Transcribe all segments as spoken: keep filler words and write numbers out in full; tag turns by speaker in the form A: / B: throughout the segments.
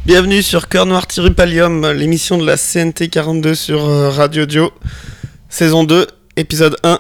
A: Bienvenue sur Cœur Noir Tirupalium, l'émission de la C N T quarante-deux sur euh, Radio Dio, saison deux, épisode un.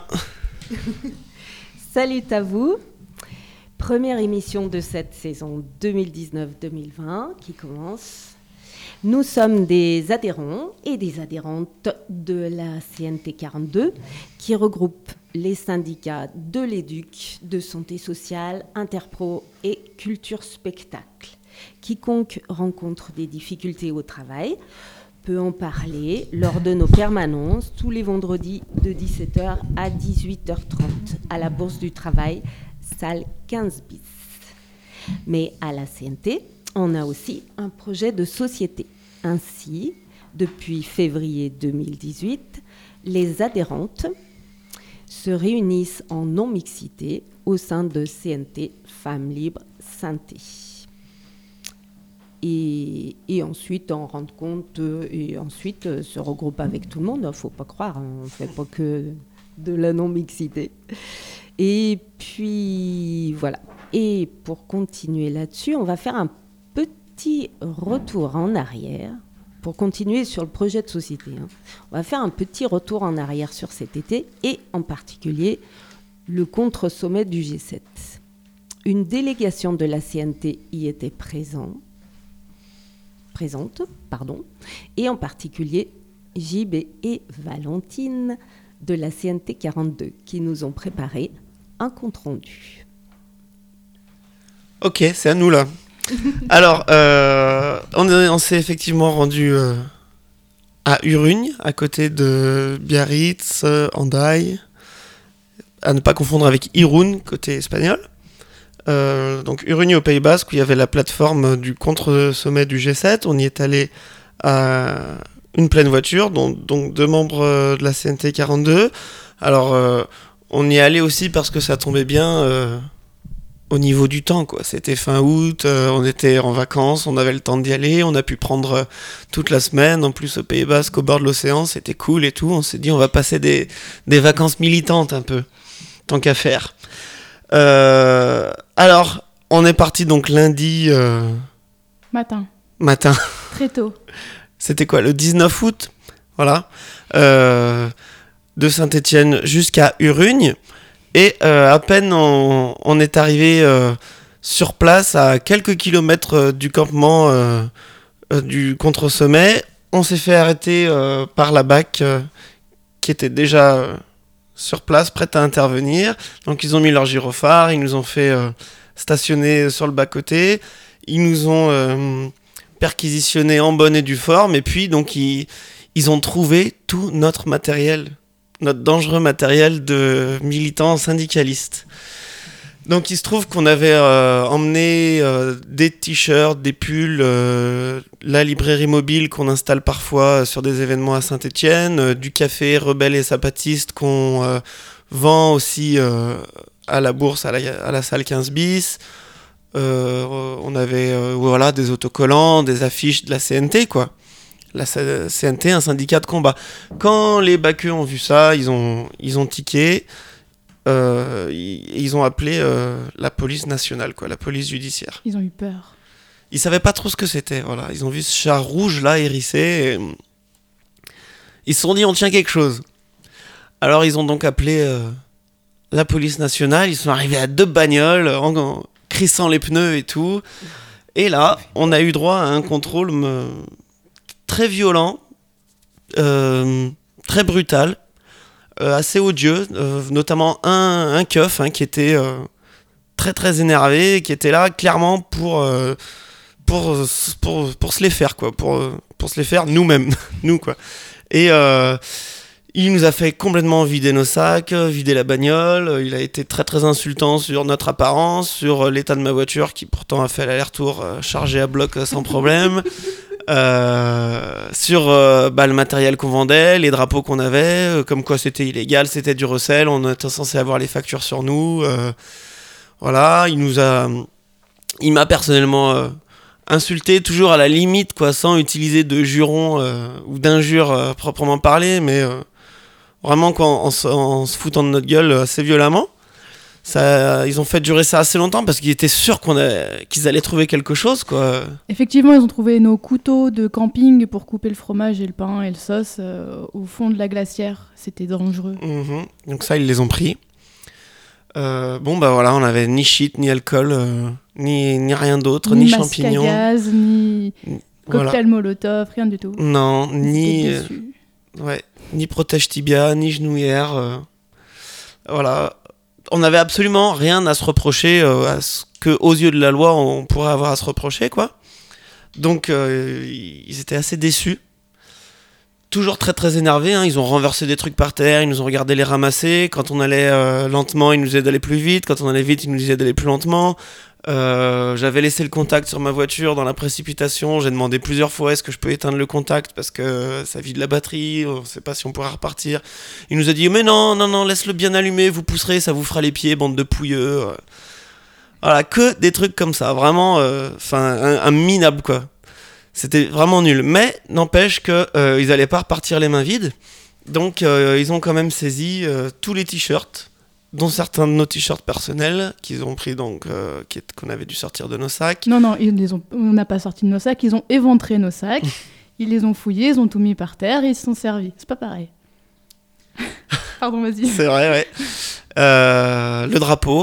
B: Salut à vous, première émission de cette saison deux mille dix-neuf deux mille vingt qui commence. Nous sommes des adhérents et des adhérentes de la C N T quarante-deux qui regroupe les syndicats de l'éduc, de santé sociale, interpro et culture spectacle. Quiconque rencontre des difficultés au travail peut en parler lors de nos permanences tous les vendredis de dix-sept heures à dix-huit heures trente à la Bourse du Travail, salle quinze bis. Mais à la C N T, on a aussi un projet de société. Ainsi, depuis février deux mille dix-huit, les adhérentes se réunissent en non-mixité au sein de C N T Femmes Libres Synthé. Et, et ensuite, on rend compte euh, et ensuite euh, se regroupe avec tout le monde. Il ne faut pas croire, hein, on ne fait pas que de la non-mixité. Et puis, voilà. Et pour continuer là-dessus, on va faire un petit retour en arrière pour continuer sur le projet de société. Hein. On va faire un petit retour en arrière sur cet été et en particulier le contre-sommet du G sept. Une délégation de la C N T y était présent, présente, pardon, et en particulier J B et Valentine de la C N T quarante-deux qui nous ont préparé un compte-rendu.
A: Ok, c'est à nous là. Alors, euh, on, est, on s'est effectivement rendu euh, à Urugne, à côté de Biarritz, euh, Hendaye, à ne pas confondre avec Irún, côté espagnol. Euh, donc Urugne au Pays Basque, où il y avait la plateforme du contre-sommet du G sept. On y est allé à une pleine voiture, dont, donc deux membres de la C N T quarante-deux. Alors, euh, on y est allé aussi parce que ça tombait bien... Euh, au niveau du temps, quoi. C'était fin août, euh, on était en vacances, on avait le temps d'y aller, on a pu prendre euh, toute la semaine, en plus au Pays Basque, au bord de l'océan, c'était cool et tout. On s'est dit, on va passer des, des vacances militantes un peu, tant qu'à faire. Euh, alors, on est parti donc lundi... Euh...
C: Matin.
A: Matin.
C: Très tôt.
A: C'était quoi, le dix-neuf août, voilà. Euh, de Saint-Étienne jusqu'à Urugne. Et euh, à peine on, on est arrivé euh, sur place, à quelques kilomètres euh, du campement euh, euh, du contre-sommet, on s'est fait arrêter euh, par la B A C euh, qui était déjà euh, sur place, prête à intervenir. Donc ils ont mis leur gyrophare, ils nous ont fait euh, stationner sur le bas-côté, ils nous ont euh, perquisitionné en bonne et due forme, et puis donc ils, ils ont trouvé tout notre matériel. Notre dangereux matériel de militants syndicalistes. Donc il se trouve qu'on avait euh, emmené euh, des t-shirts, des pulls, euh, la librairie mobile qu'on installe parfois sur des événements à Saint-Étienne, euh, du café Rebelle et Sapatiste qu'on euh, vend aussi euh, à la bourse, à la, à la salle quinze bis. Euh, on avait euh, voilà, des autocollants, des affiches de la C N T, quoi. La C N T, un syndicat de combat. Quand les Bacqueux ont vu ça, ils ont, ils ont tiqué, euh, ils, ils ont appelé euh, la police nationale, quoi, la police judiciaire.
C: Ils ont eu peur.
A: Ils savaient pas trop ce que c'était, voilà. Ils ont vu ce chat rouge là hérissé, et ils se sont dit on tient quelque chose. Alors ils ont donc appelé euh, la police nationale. Ils sont arrivés à deux bagnoles, en, en crissant les pneus et tout. Et là, on a eu droit à un contrôle. Me... très violent, euh, très brutal, euh, assez odieux, euh, notamment un, un keuf hein, qui était euh, très très énervé, qui était là clairement pour, euh, pour, pour, pour se les faire, quoi, pour, pour se les faire nous-mêmes, nous quoi. Et euh, il nous a fait complètement vider nos sacs, vider la bagnole, il a été très très insultant sur notre apparence, sur l'état de ma voiture qui pourtant a fait l'aller-retour euh, chargé à bloc euh, sans problème. Euh, sur euh, bah, le matériel qu'on vendait, les drapeaux qu'on avait, euh, comme quoi c'était illégal, c'était du recel, on était censé avoir les factures sur nous. Euh, voilà, il nous a, il m'a personnellement euh, insulté, toujours à la limite, quoi, sans utiliser de jurons euh, ou d'injures euh, proprement parlé, mais euh, vraiment quoi, en, en, en se foutant de notre gueule assez violemment. Ça, ils ont fait durer ça assez longtemps parce qu'ils étaient sûrs qu'on a, qu'ils allaient trouver quelque chose, quoi.
C: Effectivement, ils ont trouvé nos couteaux de camping pour couper le fromage et le pain et le sauce euh, au fond de la glacière. C'était dangereux.
A: Mmh. Donc ça, ils les ont pris. Euh, bon, bah voilà, on avait ni shit, ni alcool, euh, ni, ni rien d'autre, ni,
C: ni
A: champignons.
C: Ni masque à gaz, ni cocktail
A: voilà.
C: molotov, rien du tout.
A: Non, ni,
C: euh,
A: ouais, ni protège tibia, ni genouillère. Euh, voilà. On n'avait absolument rien à se reprocher, euh, à ce que, aux yeux de la loi, on pourrait avoir à se reprocher, quoi. Donc, euh, ils étaient assez déçus. Toujours très très énervés, hein. Ils ont renversé des trucs par terre, ils nous ont regardé les ramasser. Quand on allait euh, lentement, ils nous disaient d'aller plus vite. Quand on allait vite, ils nous disaient d'aller plus lentement. Euh, j'avais laissé le contact sur ma voiture dans la précipitation. J'ai demandé plusieurs fois est-ce que je peux éteindre le contact parce que ça vide la batterie, on ne sait pas si on pourra repartir. Il nous a dit mais non, non, non, laisse-le bien allumé, vous pousserez, ça vous fera les pieds, bande de pouilleux. Voilà, que des trucs comme ça, vraiment, enfin, euh, un, un minable quoi. C'était vraiment nul. Mais n'empêche qu'ils euh, n'allaient pas repartir les mains vides. Donc euh, ils ont quand même saisi euh, tous les t-shirts, dont certains de nos t-shirts personnels qu'ils ont pris, donc, euh, qu'on avait dû sortir de nos sacs.
C: Non, non, ils les ont, on n'a pas sorti de nos sacs. Ils ont éventré nos sacs. Ils les ont fouillés, ils ont tout mis par terre et ils se sont servis. C'est pas pareil. Pardon, vas-y.
A: C'est vrai, ouais. Euh, le drapeau.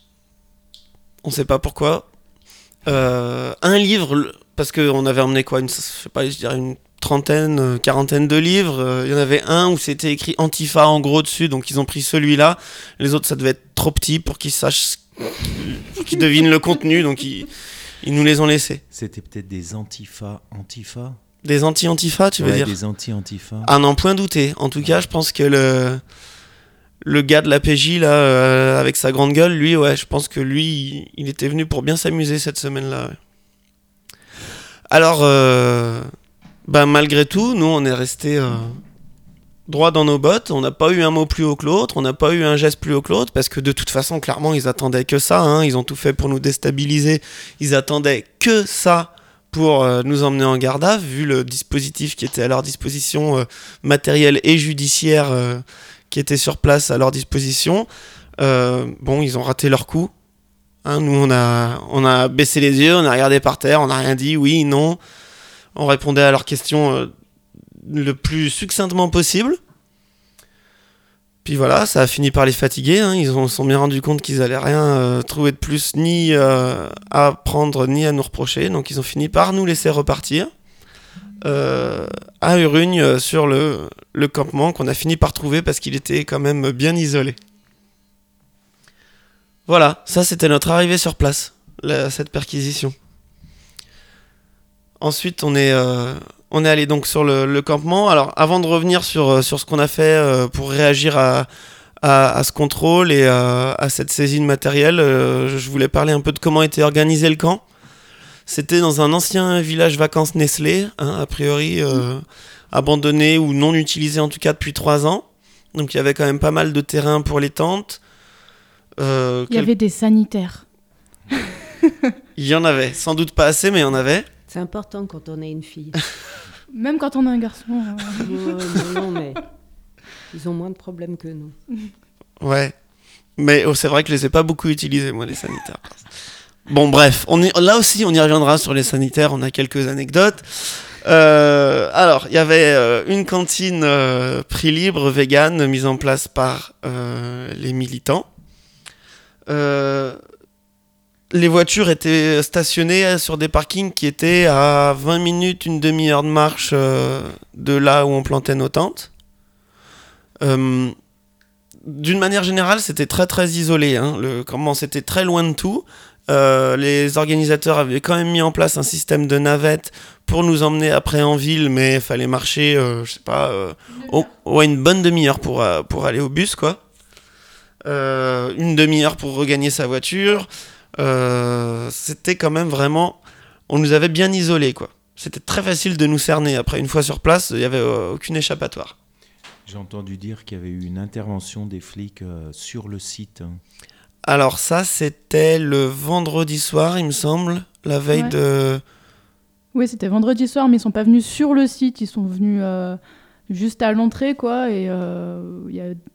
A: On sait pas pourquoi. Euh, un livre... Parce qu'on avait emmené quoi, une, je sais pas, je dirais une trentaine, euh, quarantaine de livres. Il euh, y en avait un où c'était écrit Antifa en gros dessus, donc ils ont pris celui-là. Les autres, ça devait être trop petit pour qu'ils sachent, pour qu'ils devinent le contenu, donc ils, ils nous les ont laissés.
D: C'était peut-être des Antifa, Antifa
A: Des anti-Antifa, tu veux
D: ouais,
A: dire
D: des anti-Antifa.
A: Ah non, point douté. En tout cas, je pense que le, le gars de la P J, là, euh, avec sa grande gueule, lui, ouais, je pense que lui, il, il était venu pour bien s'amuser cette semaine-là, ouais. Alors, euh, bah, malgré tout, nous, on est resté euh, droit dans nos bottes. On n'a pas eu un mot plus haut que l'autre. On n'a pas eu un geste plus haut que l'autre. Parce que de toute façon, clairement, ils attendaient que ça. Hein. Ils ont tout fait pour nous déstabiliser. Ils attendaient que ça pour euh, nous emmener en garde à vue, vu le dispositif qui était à leur disposition, euh, matériel et judiciaire, euh, qui était sur place à leur disposition. Euh, bon, ils ont raté leur coup. Hein, nous, on a, on a baissé les yeux, on a regardé par terre, on n'a rien dit, oui, non. On répondait à leurs questions euh, le plus succinctement possible. Puis voilà, ça a fini par les fatiguer. Hein. Ils se sont bien rendus compte qu'ils n'allaient rien euh, trouver de plus, ni euh, à prendre, ni à nous reprocher. Donc ils ont fini par nous laisser repartir euh, à Urugne euh, sur le, le campement qu'on a fini par trouver parce qu'il était quand même bien isolé. Voilà, ça c'était notre arrivée sur place, la, cette perquisition. Ensuite, on est, euh, on est allé donc sur le, le campement. Alors, avant de revenir sur, sur ce qu'on a fait euh, pour réagir à, à, à ce contrôle et à, à cette saisie de matériel, euh, je voulais parler un peu de comment était organisé le camp. C'était dans un ancien village vacances Nestlé, hein, a priori euh, abandonné ou non utilisé en tout cas depuis trois ans. Donc, il y avait quand même pas mal de terrain pour les tentes. Euh,
C: il y quel... avait des sanitaires.
A: Il y en avait, sans doute pas assez, mais il y en avait.
B: C'est important quand on est une fille.
C: Même quand on est un garçon. Euh...
B: non, non, non, mais ils ont moins de problèmes que nous.
A: Ouais, mais oh, c'est vrai que je les ai pas beaucoup utilisés, moi, les sanitaires. Bon, bref, on y... là aussi, on y reviendra sur les sanitaires, on a quelques anecdotes. Euh, alors, il y avait euh, une cantine euh, prix libre, vegan, mise en place par euh, les militants. Euh, les voitures étaient stationnées sur des parkings qui étaient à vingt minutes, une demi-heure de marche euh, de là où on plantait nos tentes. Euh, d'une manière générale, c'était très très isolé. Hein. Le, comment, c'était très loin de tout. Euh, les organisateurs avaient quand même mis en place un système de navettes pour nous emmener après en ville, mais il fallait marcher, euh, je sais pas, euh, oh, ouais, une bonne demi-heure pour, euh, pour aller au bus, quoi. Euh, une demi-heure pour regagner sa voiture. Euh, c'était quand même vraiment... On nous avait bien isolés, quoi. C'était très facile de nous cerner. Après, une fois sur place, il n'y avait euh, aucune échappatoire.
D: J'ai entendu dire qu'il y avait eu une intervention des flics euh, sur le site.
A: Alors ça, c'était le vendredi soir, il me semble, la veille ouais. de...
C: Oui, c'était vendredi soir, mais ils sont pas venus sur le site, ils sont venus euh, juste à l'entrée, quoi. Et il euh, y a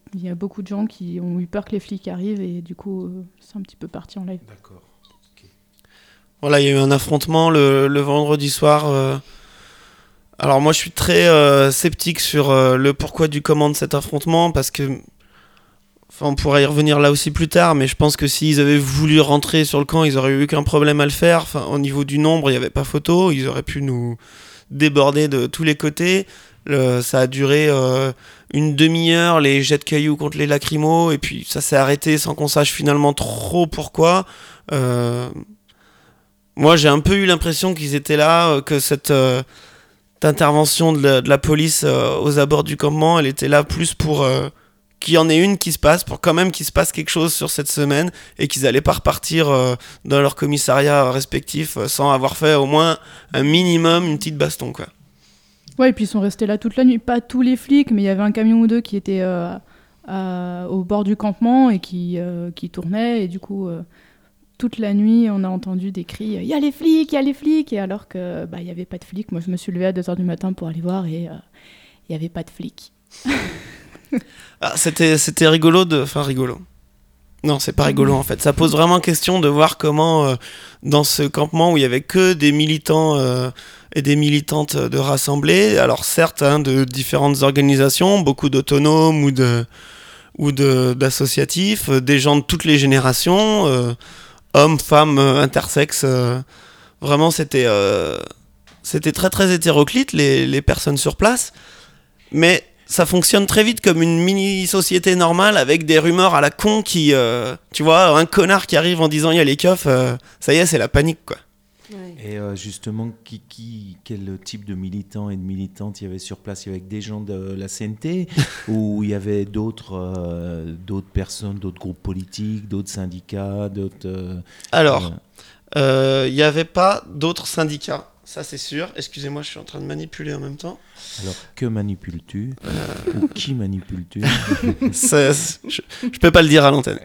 C: Il y a beaucoup de gens qui ont eu peur que les flics arrivent et du coup, euh, c'est un petit peu parti en live.
D: D'accord. Okay.
A: Voilà, il y a eu un affrontement le, le vendredi soir. Euh... Alors moi, je suis très euh, sceptique sur euh, le pourquoi du comment de cet affrontement parce que, enfin, on pourrait y revenir là aussi plus tard, mais je pense que s'ils avaient voulu rentrer sur le camp, ils auraient eu aucun problème à le faire. Enfin, au niveau du nombre, il n'y avait pas photo. Ils auraient pu nous déborder de tous les côtés. Le, ça a duré euh, une demi-heure, les jets de cailloux contre les lacrymos, et puis ça s'est arrêté sans qu'on sache finalement trop pourquoi. Euh, moi, j'ai un peu eu l'impression qu'ils étaient là, que cette, euh, cette intervention de la, de la police euh, aux abords du campement, elle était là plus pour euh, qu'il y en ait une qui se passe, pour quand même qu'il se passe quelque chose sur cette semaine, et qu'ils n'allaient pas repartir euh, dans leur commissariat respectif euh, sans avoir fait au moins un minimum, une petite baston, quoi.
C: Ouais, et puis ils sont restés là toute la nuit. Pas tous les flics, mais il y avait un camion ou deux qui était euh, à, au bord du campement et qui, euh, qui tournait. Et du coup, euh, toute la nuit, on a entendu des cris « Il y a les flics, il y a les flics !» Et alors qu'il bah, n'y avait pas de flics. Moi, je me suis levée à deux heures du matin pour aller voir et il euh, n'y avait pas de flics.
A: ah, c'était, c'était rigolo de... Enfin, rigolo. Non, c'est pas rigolo en fait. Ça pose vraiment question de voir comment, euh, dans ce campement où il y avait que des militants euh, et des militantes de rassemblés, alors certes hein, de différentes organisations, beaucoup d'autonomes ou de ou de d'associatifs, euh, des gens de toutes les générations, euh, hommes, femmes, euh, intersexes. Euh, vraiment, c'était euh, c'était très très hétéroclite les les personnes sur place, mais ça fonctionne très vite comme une mini-société normale avec des rumeurs à la con qui, euh, tu vois, un connard qui arrive en disant il y a les keufs, euh, ça y est, c'est la panique, quoi.
B: Ouais.
D: Et euh, justement, qui, qui, quel type de militants et de militantes il y avait sur place? Il y avait des gens de la C N T ou il y avait d'autres, euh, d'autres personnes, d'autres groupes politiques, d'autres syndicats, d'autres... Euh,
A: Alors, il euh, n'y euh, avait pas d'autres syndicats. Ça, c'est sûr. Excusez-moi, je suis en train de manipuler en même temps.
D: Alors, que manipules-tu euh... Ou qui manipules-tu?
A: c'est, c'est, Je ne peux pas le dire à l'antenne.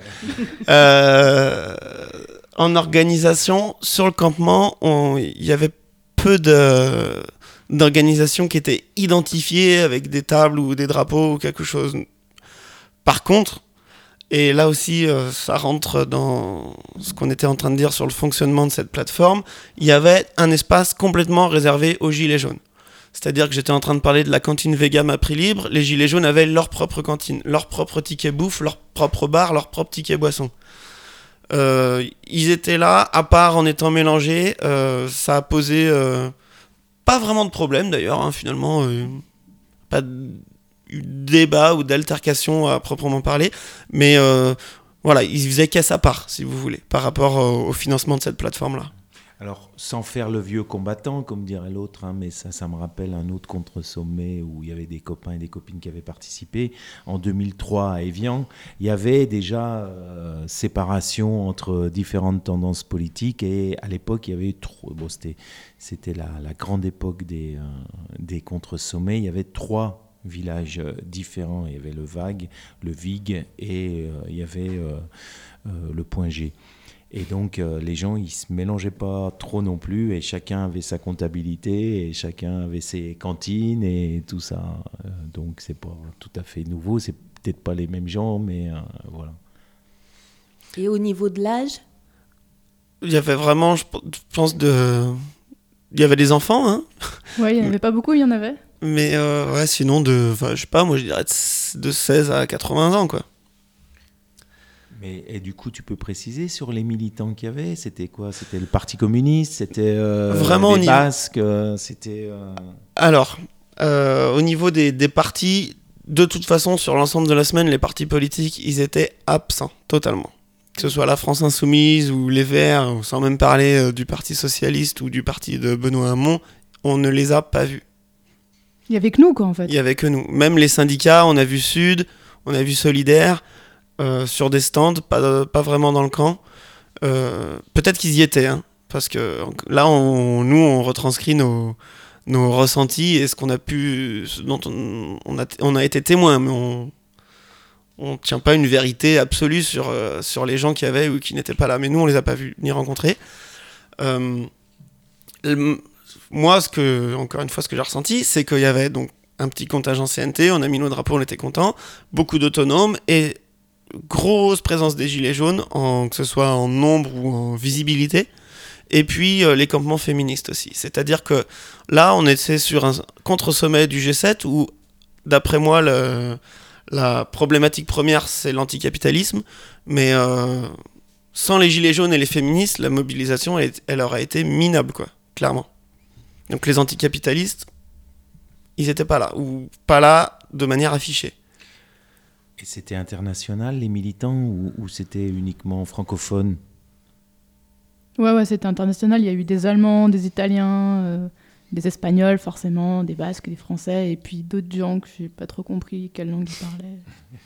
A: Euh, en organisation, sur le campement, il y avait peu de, d'organisations qui étaient identifiées avec des tables ou des drapeaux ou quelque chose. Par contre, et là aussi, euh, ça rentre dans ce qu'on était en train de dire sur le fonctionnement de cette plateforme. Il y avait un espace complètement réservé aux gilets jaunes. C'est-à-dire que j'étais en train de parler de la cantine vegan à prix libre. Les gilets jaunes avaient leur propre cantine, leur propre ticket bouffe, leur propre bar, leur propre ticket boisson. Euh, ils étaient là, à part en étant mélangés. Euh, ça a posé euh, pas vraiment de problème d'ailleurs, hein, finalement. Euh, pas de... débat ou d'altercation à proprement parler, mais euh, voilà, ils faisaient caisse à part, si vous voulez, par rapport au, au financement de cette plateforme-là.
D: Alors, sans faire le vieux combattant, comme dirait l'autre, hein, mais ça, ça me rappelle un autre contre-sommet où il y avait des copains et des copines qui avaient participé. En deux mille trois, à Évian, il y avait déjà euh, séparation entre différentes tendances politiques et à l'époque, il y avait eu trop... Bon, c'était, c'était la, la grande époque des, euh, des contre-sommets. Il y avait trois villages différents. Il y avait le Vague, le Vig et euh, il y avait euh, euh, le Point G. Et donc, euh, les gens, ils ne se mélangeaient pas trop non plus et chacun avait sa comptabilité et chacun avait ses cantines et tout ça. Euh, donc, ce n'est pas tout à fait nouveau. Ce n'est peut-être pas les mêmes gens, mais euh, voilà.
B: Et au niveau de l'âge ?
A: Il y avait vraiment, je pense, de... Il y avait des enfants, hein.
C: Ouais, il n'y en avait pas beaucoup, il y en avait.
A: Mais euh, ouais, sinon, de, enfin, je sais pas, moi je dirais de seize à quatre-vingts ans, quoi.
D: Mais, et du coup, tu peux préciser sur les militants qu'il y avait? C'était quoi? C'était le Parti communiste? C'était euh,
A: Vraiment,
D: les Basques? euh, C'était... Euh...
A: Alors, euh, au niveau des, des partis, de toute façon, sur l'ensemble de la semaine, les partis politiques, ils étaient absents, totalement. Que ce soit la France Insoumise ou les Verts, sans même parler euh, du Parti Socialiste ou du parti de Benoît Hamon, on ne les a pas vus.
C: Il y avait que nous, quoi, en fait.
A: Il y avait que nous. Même les syndicats, on a vu Sud, on a vu Solidaire, euh, sur des stands, pas, pas vraiment dans le camp. Euh, peut-être qu'ils y étaient, hein, parce que là, on, nous, on retranscrit nos, nos ressentis et ce qu'on a pu, ce dont on, on, a, on a été témoin, mais on on tient pas une vérité absolue sur, euh, sur les gens qui avaient ou qui n'étaient pas là. Mais nous, on les a pas vus ni rencontrés. Euh, le, moi, ce que, encore une fois, ce que j'ai ressenti, c'est qu'il y avait donc un petit contingent C N T, on a mis nos drapeaux, on était contents, beaucoup d'autonomes et grosse présence des gilets jaunes, en, que ce soit en nombre ou en visibilité, et puis euh, les campements féministes aussi. C'est-à-dire que là, on était sur un contre-sommet du G sept où, d'après moi, le, la problématique première, c'est l'anticapitalisme, mais euh, sans les gilets jaunes et les féministes, la mobilisation, elle, elle aurait été minable, quoi, clairement. Donc les anticapitalistes, ils n'étaient pas là, ou pas là de manière affichée.
D: Et c'était international, les militants, ou, ou c'était uniquement francophone ?
C: Ouais, ouais, c'était international. Il y a eu des Allemands, des Italiens, euh, des Espagnols, forcément, des Basques, des Français, et puis d'autres gens que j'ai pas trop compris quelle langue ils parlaient.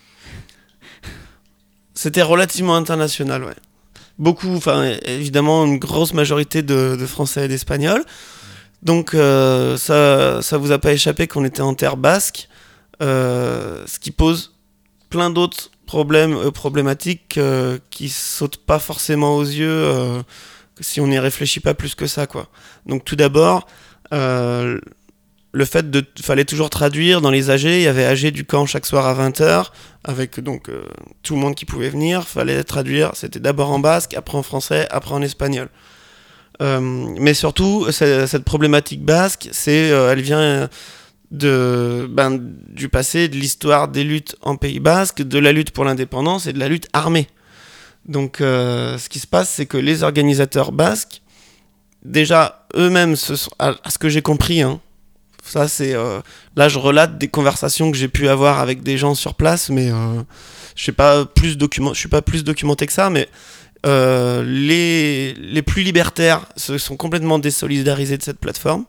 A: C'était relativement international, ouais. Beaucoup, enfin, évidemment, une grosse majorité de, de Français et d'Espagnols. Donc, euh, ça, ça vous a pas échappé qu'on était en terre basque, euh, ce qui pose plein d'autres problèmes, euh, problématiques euh, qui sautent pas forcément aux yeux euh, si on n'y réfléchit pas plus que ça, quoi. Donc, tout d'abord, euh, le fait de, fallait toujours traduire dans les A G. Il y avait A G du camp chaque soir à vingt heures, avec donc euh, tout le monde qui pouvait venir. Fallait traduire. C'était d'abord en basque, après en français, après en espagnol. Euh, mais surtout, cette problématique basque, c'est, euh, elle vient de, ben, du passé, de l'histoire des luttes en Pays Basque, de la lutte pour l'indépendance et de la lutte armée. Donc, euh, ce qui se passe, c'est que les organisateurs basques, déjà eux-mêmes, se sont, à, à ce que j'ai compris, hein, ça c'est, euh, là je relate des conversations que j'ai pu avoir avec des gens sur place, mais euh, je sais pas plus document, je suis pas plus documenté que ça, mais Euh, les, les plus libertaires se sont complètement désolidarisés de cette plateforme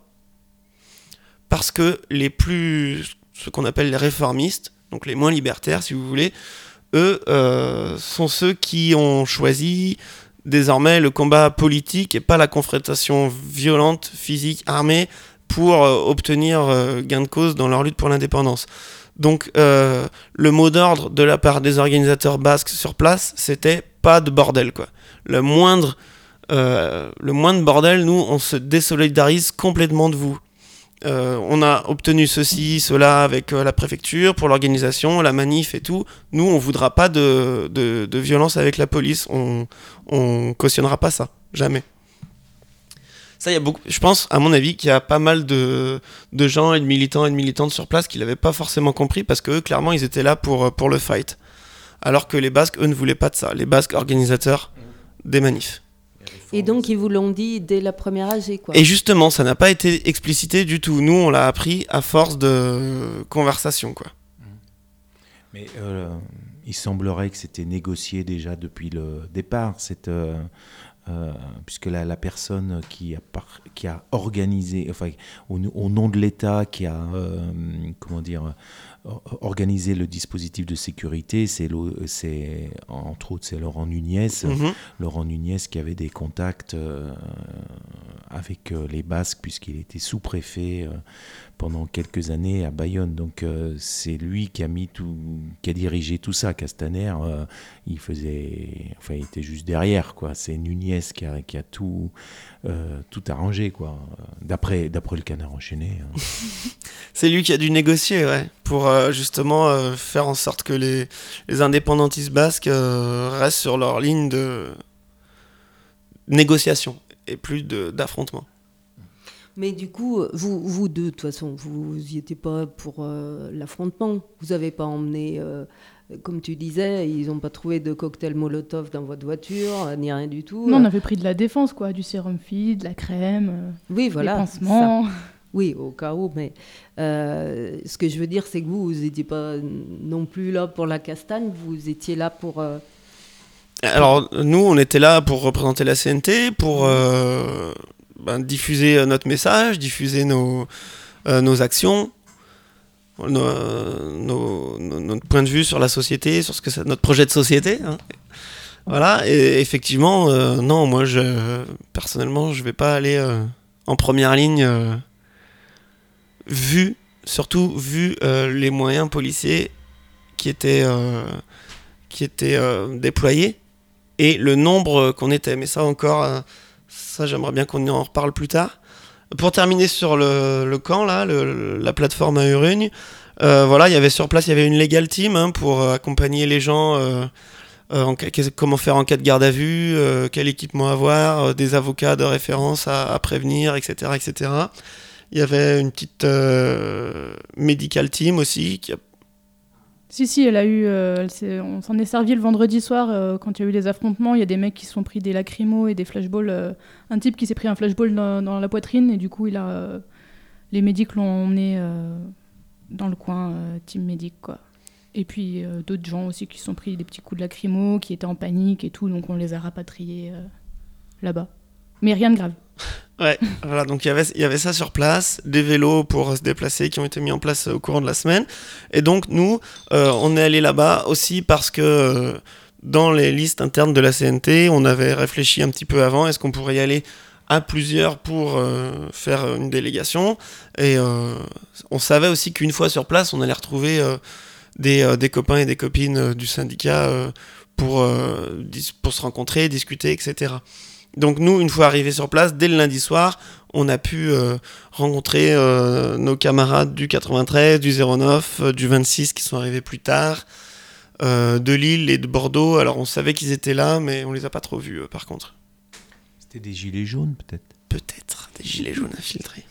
A: parce que les plus, ce qu'on appelle les réformistes, donc les moins libertaires si vous voulez, eux euh, sont ceux qui ont choisi désormais le combat politique et pas la confrontation violente, physique, armée pour euh, obtenir euh, gain de cause dans leur lutte pour l'indépendance. Donc euh, le mot d'ordre de la part des organisateurs basques sur place, c'était pas de bordel, quoi. Le moindre, euh, le moindre bordel, nous, on se désolidarise complètement de vous. Euh, on a obtenu ceci, cela avec euh, la préfecture pour l'organisation, la manif et tout. Nous, on voudra pas de, de, de violence avec la police. On, on cautionnera pas ça, jamais. Ça, il y a beaucoup. Je pense, à mon avis, qu'il y a pas mal de, de gens et de militants et de militantes sur place qui l'avaient pas forcément compris parce que eux, clairement, ils étaient là pour, pour le fight. Alors que les Basques, eux, ne voulaient pas de ça. Les Basques organisateurs des manifs.
B: Et donc, ils vous l'ont dit dès la première A G, quoi.
A: Et justement, ça n'a pas été explicité du tout. Nous, on l'a appris à force de conversation, quoi.
D: Mais euh, il semblerait que c'était négocié déjà depuis le départ, cette, euh, euh, puisque la, la personne qui a, par, qui a organisé, enfin, au, au nom de l'État, qui a, euh, comment dire, organisé le dispositif de sécurité, c'est, c'est entre autres c'est Laurent Nunez, mm-hmm. Laurent Nunez qui avait des contacts euh, avec euh, les Basques puisqu'il était sous-préfet euh, pendant quelques années à Bayonne. Donc euh, c'est lui qui a mis tout, qui a dirigé tout ça. Castaner, euh, il faisait, enfin il était juste derrière, quoi. C'est Nunez qui a, qui a tout, euh, tout arrangé, quoi. D'après, d'après le Canard enchaîné. Hein.
A: C'est lui qui a dû négocier, ouais, pour euh, justement euh, faire en sorte que les, les indépendantistes basques euh, restent sur leur ligne de négociation et plus de, d'affrontement.
B: Mais du coup, vous, vous deux, de toute façon, vous n'y étiez pas pour euh, l'affrontement. Vous n'avez pas emmené, euh, comme tu disais, ils n'ont pas trouvé de cocktail Molotov dans votre voiture, euh, ni rien du tout.
C: Non, on avait pris de la défense, quoi, du sérum feed, de la crème, euh,
B: oui, voilà,
C: des pansements.
B: Ça. Oui, au cas où, mais euh, ce que je veux dire, c'est que vous, vous n'étiez pas non plus là pour la castagne, vous étiez là pour... Euh...
A: Alors, nous, on était là pour représenter la C N T, pour... Euh... Ben, diffuser notre message, diffuser nos, euh, nos actions, nos, nos, nos, notre point de vue sur la société, sur ce que c'est notre projet de société. Hein. Voilà, et effectivement, euh, non, moi, je, personnellement, je ne vais pas aller euh, en première ligne, euh, vu, surtout vu euh, les moyens policiers qui étaient, euh, qui étaient euh, déployés et le nombre qu'on était. Mais ça encore... Euh, Ça, j'aimerais bien qu'on en reparle plus tard. pour terminer sur le, le camp, là, le, la plateforme à Urugne, euh, voilà, il y avait sur place, il y avait une legal team hein, pour euh, accompagner les gens, euh, euh, en, comment faire en cas de garde à vue, euh, quel équipement avoir, euh, des avocats de référence à, à prévenir, et cetera, et cetera. Il y avait une petite euh, medical team aussi qui a...
C: Si, si, elle a eu. Euh, elle s'est- on s'en est servi le vendredi soir euh, quand il y a eu les affrontements. Il y a des mecs qui se sont pris des lacrymos et des flashballs. euh, un type qui s'est pris un flashball dans, dans la poitrine et du coup, il a, euh, les médics l'ont emmené euh, dans le coin, euh, team médic, quoi. Et puis euh, d'autres gens aussi qui se sont pris des petits coups de lacrymo, qui étaient en panique et tout, donc on les a rapatriés euh, là-bas. Mais rien de grave.
A: Ouais, voilà, donc il y avait, il y avait ça sur place, des vélos pour se déplacer qui ont été mis en place au courant de la semaine. Et donc nous, euh, on est allé là-bas aussi parce que euh, dans les listes internes de la C N T, on avait réfléchi un petit peu avant, est-ce qu'on pourrait y aller à plusieurs pour euh, faire une délégation. Et euh, on savait aussi qu'une fois sur place, on allait retrouver euh, des, euh, des copains et des copines euh, du syndicat euh, pour, euh, dis- pour se rencontrer, discuter, et cetera. Donc nous, une fois arrivés sur place, dès le lundi soir, on a pu euh, rencontrer euh, nos camarades du quatre-vingt-treize, du zéro neuf, euh, du vingt-six qui sont arrivés plus tard, euh, de Lille et de Bordeaux. Alors on savait qu'ils étaient là, mais on les a pas trop vus euh, par contre.
D: C'était des gilets jaunes, peut-être.
A: Peut-être des gilets jaunes infiltrés.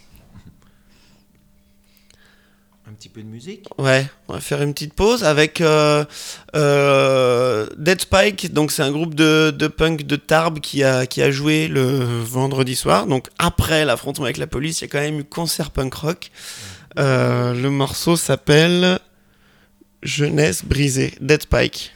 D: Un petit peu de musique.
A: Ouais, on va faire une petite pause avec euh, euh, Dead Spike. Donc c'est un groupe de, de punk de Tarbes qui a, qui a joué le vendredi soir. Donc après l'affrontement avec la police, il y a quand même eu concert punk rock. Euh, le morceau s'appelle Jeunesse brisée, Dead Spike.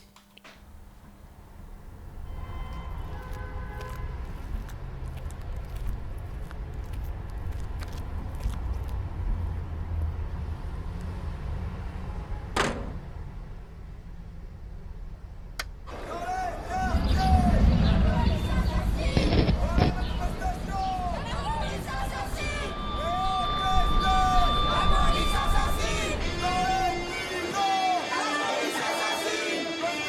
E: La police assassine!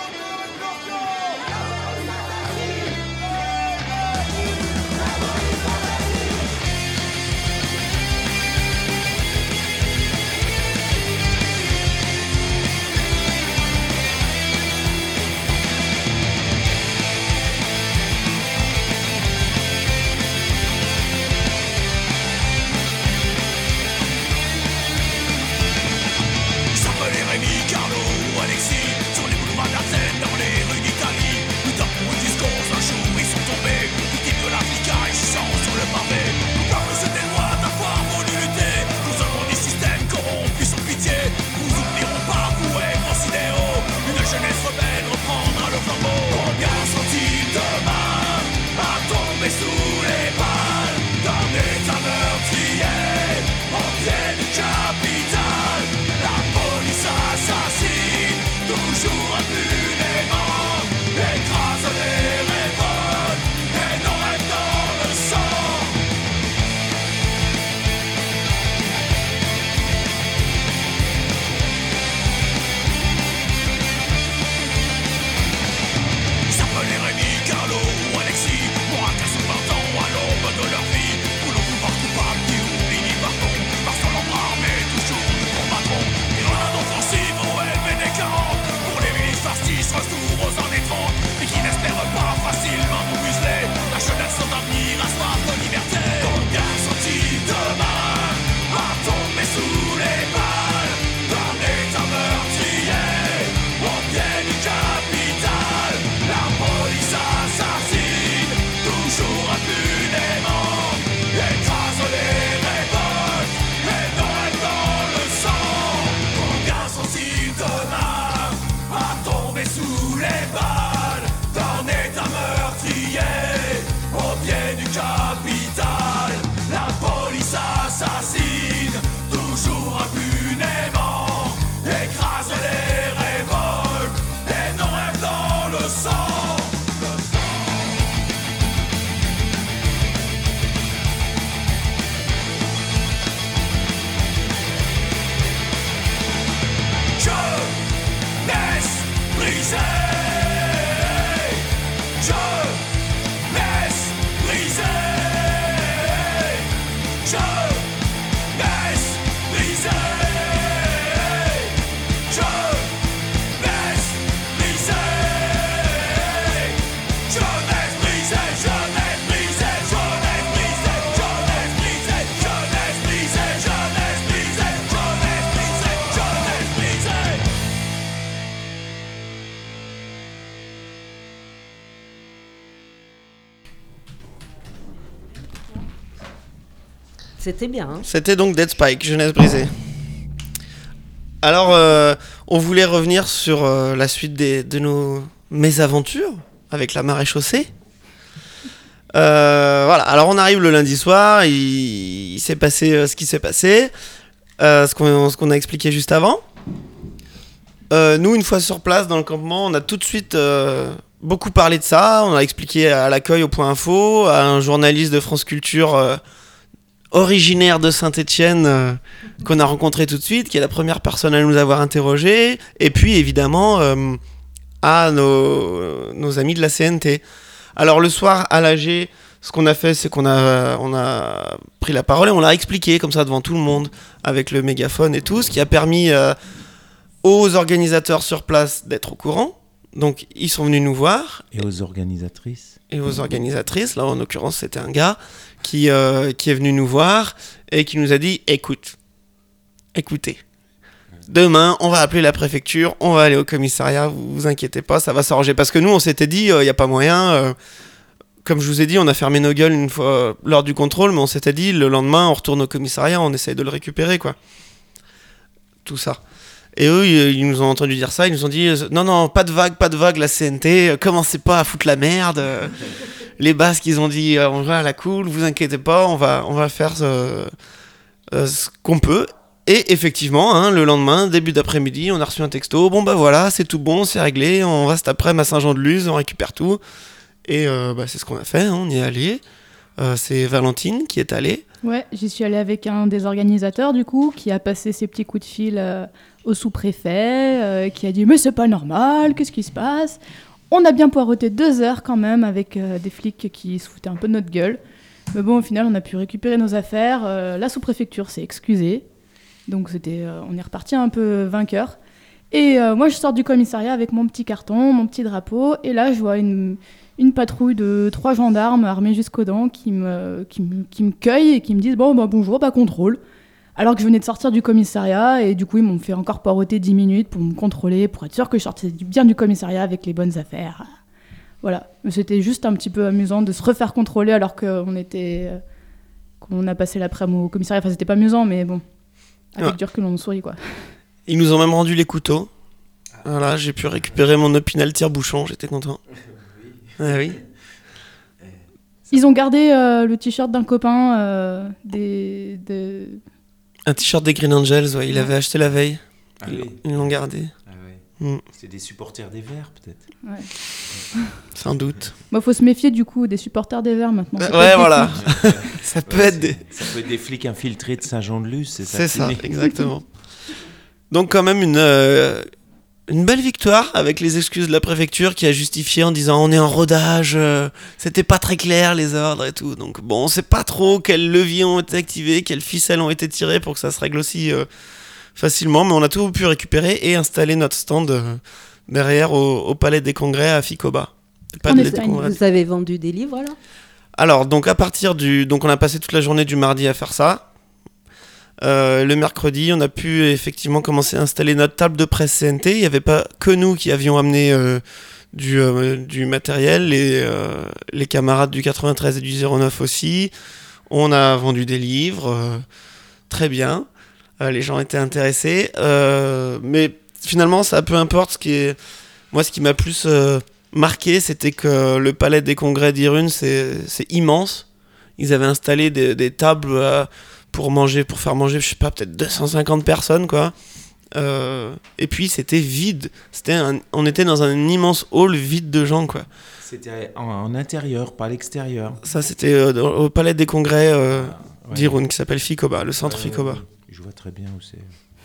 B: C'était bien. Hein.
A: C'était donc Dead Spike, Jeunesse brisée. Alors, euh, on voulait revenir sur euh, la suite des, de nos mésaventures avec la maréchaussée. Euh, voilà, alors on arrive le lundi soir, il, il s'est passé euh, ce qui s'est passé, euh, ce, qu'on, ce qu'on a expliqué juste avant. Euh, nous, une fois sur place dans le campement, on a tout de suite euh, beaucoup parlé de ça. On a expliqué à l'accueil au Point Info, à un journaliste de France Culture euh, originaire de Saint-Étienne euh, qu'on a rencontré tout de suite, qui est la première personne à nous avoir interrogés. Et puis évidemment euh, à nos, nos amis de la C N T. Alors le soir à l'A G, ce qu'on a fait, c'est qu'on a, on a pris la parole et on l'a expliqué comme ça devant tout le monde avec le mégaphone et tout, ce qui a permis euh, aux organisateurs sur place d'être au courant. Donc ils sont venus nous voir.
D: Et aux organisatrices.
A: Et aux organisatrices, là en l'occurrence c'était un gars qui, euh, qui est venu nous voir et qui nous a dit écoute, écoutez, demain on va appeler la préfecture, on va aller au commissariat, vous vous inquiétez pas, ça va s'arranger. Parce que nous on s'était dit, il euh, n'y a pas moyen, euh, comme je vous ai dit, on a fermé nos gueules une fois euh, lors du contrôle, mais on s'était dit le lendemain on retourne au commissariat, on essaye de le récupérer quoi. Tout ça. Et eux, ils nous ont entendu dire ça, ils nous ont dit « Non, non, pas de vague, pas de vague, la C N T, commencez pas à foutre la merde. » Les basques, ils ont dit « On va à la cool, vous inquiétez pas, on va, on va faire ce, euh, ce qu'on peut. » Et effectivement, hein, le lendemain, début d'après-midi, on a reçu un texto « Bon bah voilà, c'est tout bon, c'est réglé, on va cet après-midi à Saint-Jean-de-Luz, on récupère tout. » Et euh, bah, c'est ce qu'on a fait, hein, on y est allé. Euh, c'est Valentine qui est allée.
C: Ouais, j'y suis allée avec un des organisateurs du coup, qui a passé ses petits coups de fil euh, au sous-préfet, euh, qui a dit « Mais c'est pas normal, qu'est-ce qui se passe ?» On a bien poireauté deux heures quand même avec euh, des flics qui se foutaient un peu de notre gueule. Mais bon, au final, on a pu récupérer nos affaires. Euh, la sous-préfecture s'est excusée. Donc c'était, euh, on est reparti un peu vainqueur. Et euh, moi, je sors du commissariat avec mon petit carton, mon petit drapeau. Et là, je vois une... une patrouille de trois gendarmes armés jusqu'aux dents qui me, qui, me, qui me cueillent et qui me disent bon, bah, bonjour, bah, contrôle. Alors que je venais de sortir du commissariat et du coup, ils m'ont fait encore poireauter dix minutes pour me contrôler, pour être sûr que je sortais bien du commissariat avec les bonnes affaires. Voilà. Mais c'était juste un petit peu amusant de se refaire contrôler alors qu'on était. qu'on a passé l'après-midi au commissariat. Enfin, c'était pas amusant, mais bon. Avec
A: ouais.
C: du recul, on sourit, quoi.
A: Ils nous ont même rendu les couteaux. Voilà, j'ai pu récupérer mon Opinel tire-bouchon, j'étais content. Ah oui.
C: Ils ont gardé euh, le t-shirt d'un copain euh, des, des...
A: Un t-shirt des Green Angels, ouais, il avait acheté la veille.
D: Ah
A: ils,
D: oui.
A: ils l'ont gardé.
D: Ah ouais.
A: Mm.
D: C'est des supporters des Verts, peut-être.
C: Ouais.
A: Sans doute.
C: Bah, faut se méfier du coup des supporters des Verts maintenant.
A: Bah, ouais, voilà. ça peut
D: Ouais,
A: être des...
D: Ça peut être des flics infiltrés de Saint-Jean-de-Luz, c'est ça.
A: C'est ça, exactement. Donc quand même une... Euh... Une belle victoire avec les excuses de la préfecture qui a justifié en disant on est en rodage, euh, c'était pas très clair les ordres et tout. Donc bon, on sait pas trop quels leviers ont été activés, quelles ficelles ont été tirées pour que ça se règle aussi euh, facilement. Mais on a tout pu récupérer et installer notre stand euh, derrière au, au Palais des Congrès à Ficoba.
C: En Espagne.
B: Vous avez vendu des livres là ?
A: Alors donc à partir du... Donc on a passé toute la journée du mardi à faire ça. Euh, le mercredi, on a pu effectivement commencer à installer notre table de presse C N T. Il n'y avait pas que nous qui avions amené euh, du, euh, du matériel, les, euh, les camarades du quatre-vingt-treize et du zéro neuf aussi. On a vendu des livres, euh, très bien. Euh, les gens étaient intéressés. Euh, mais finalement, ça peu importe. Ce qui est... Moi, ce qui m'a plus euh, marqué, c'était que le palais des congrès d'Irun, c'est, c'est immense. Ils avaient installé des, des tables... Euh, pour manger, pour faire manger, je sais pas, peut-être deux cent cinquante personnes, quoi. Euh, et puis, c'était vide. C'était un, on était dans un immense hall vide de gens, quoi.
D: C'était en, en intérieur, pas à l'extérieur.
A: Ça, c'était euh, au Palais des Congrès euh,
D: ah, ouais.
A: d'Irun, qui s'appelle Ficoba, le centre
D: euh,
A: Ficoba.
D: Je vois très bien où c'est.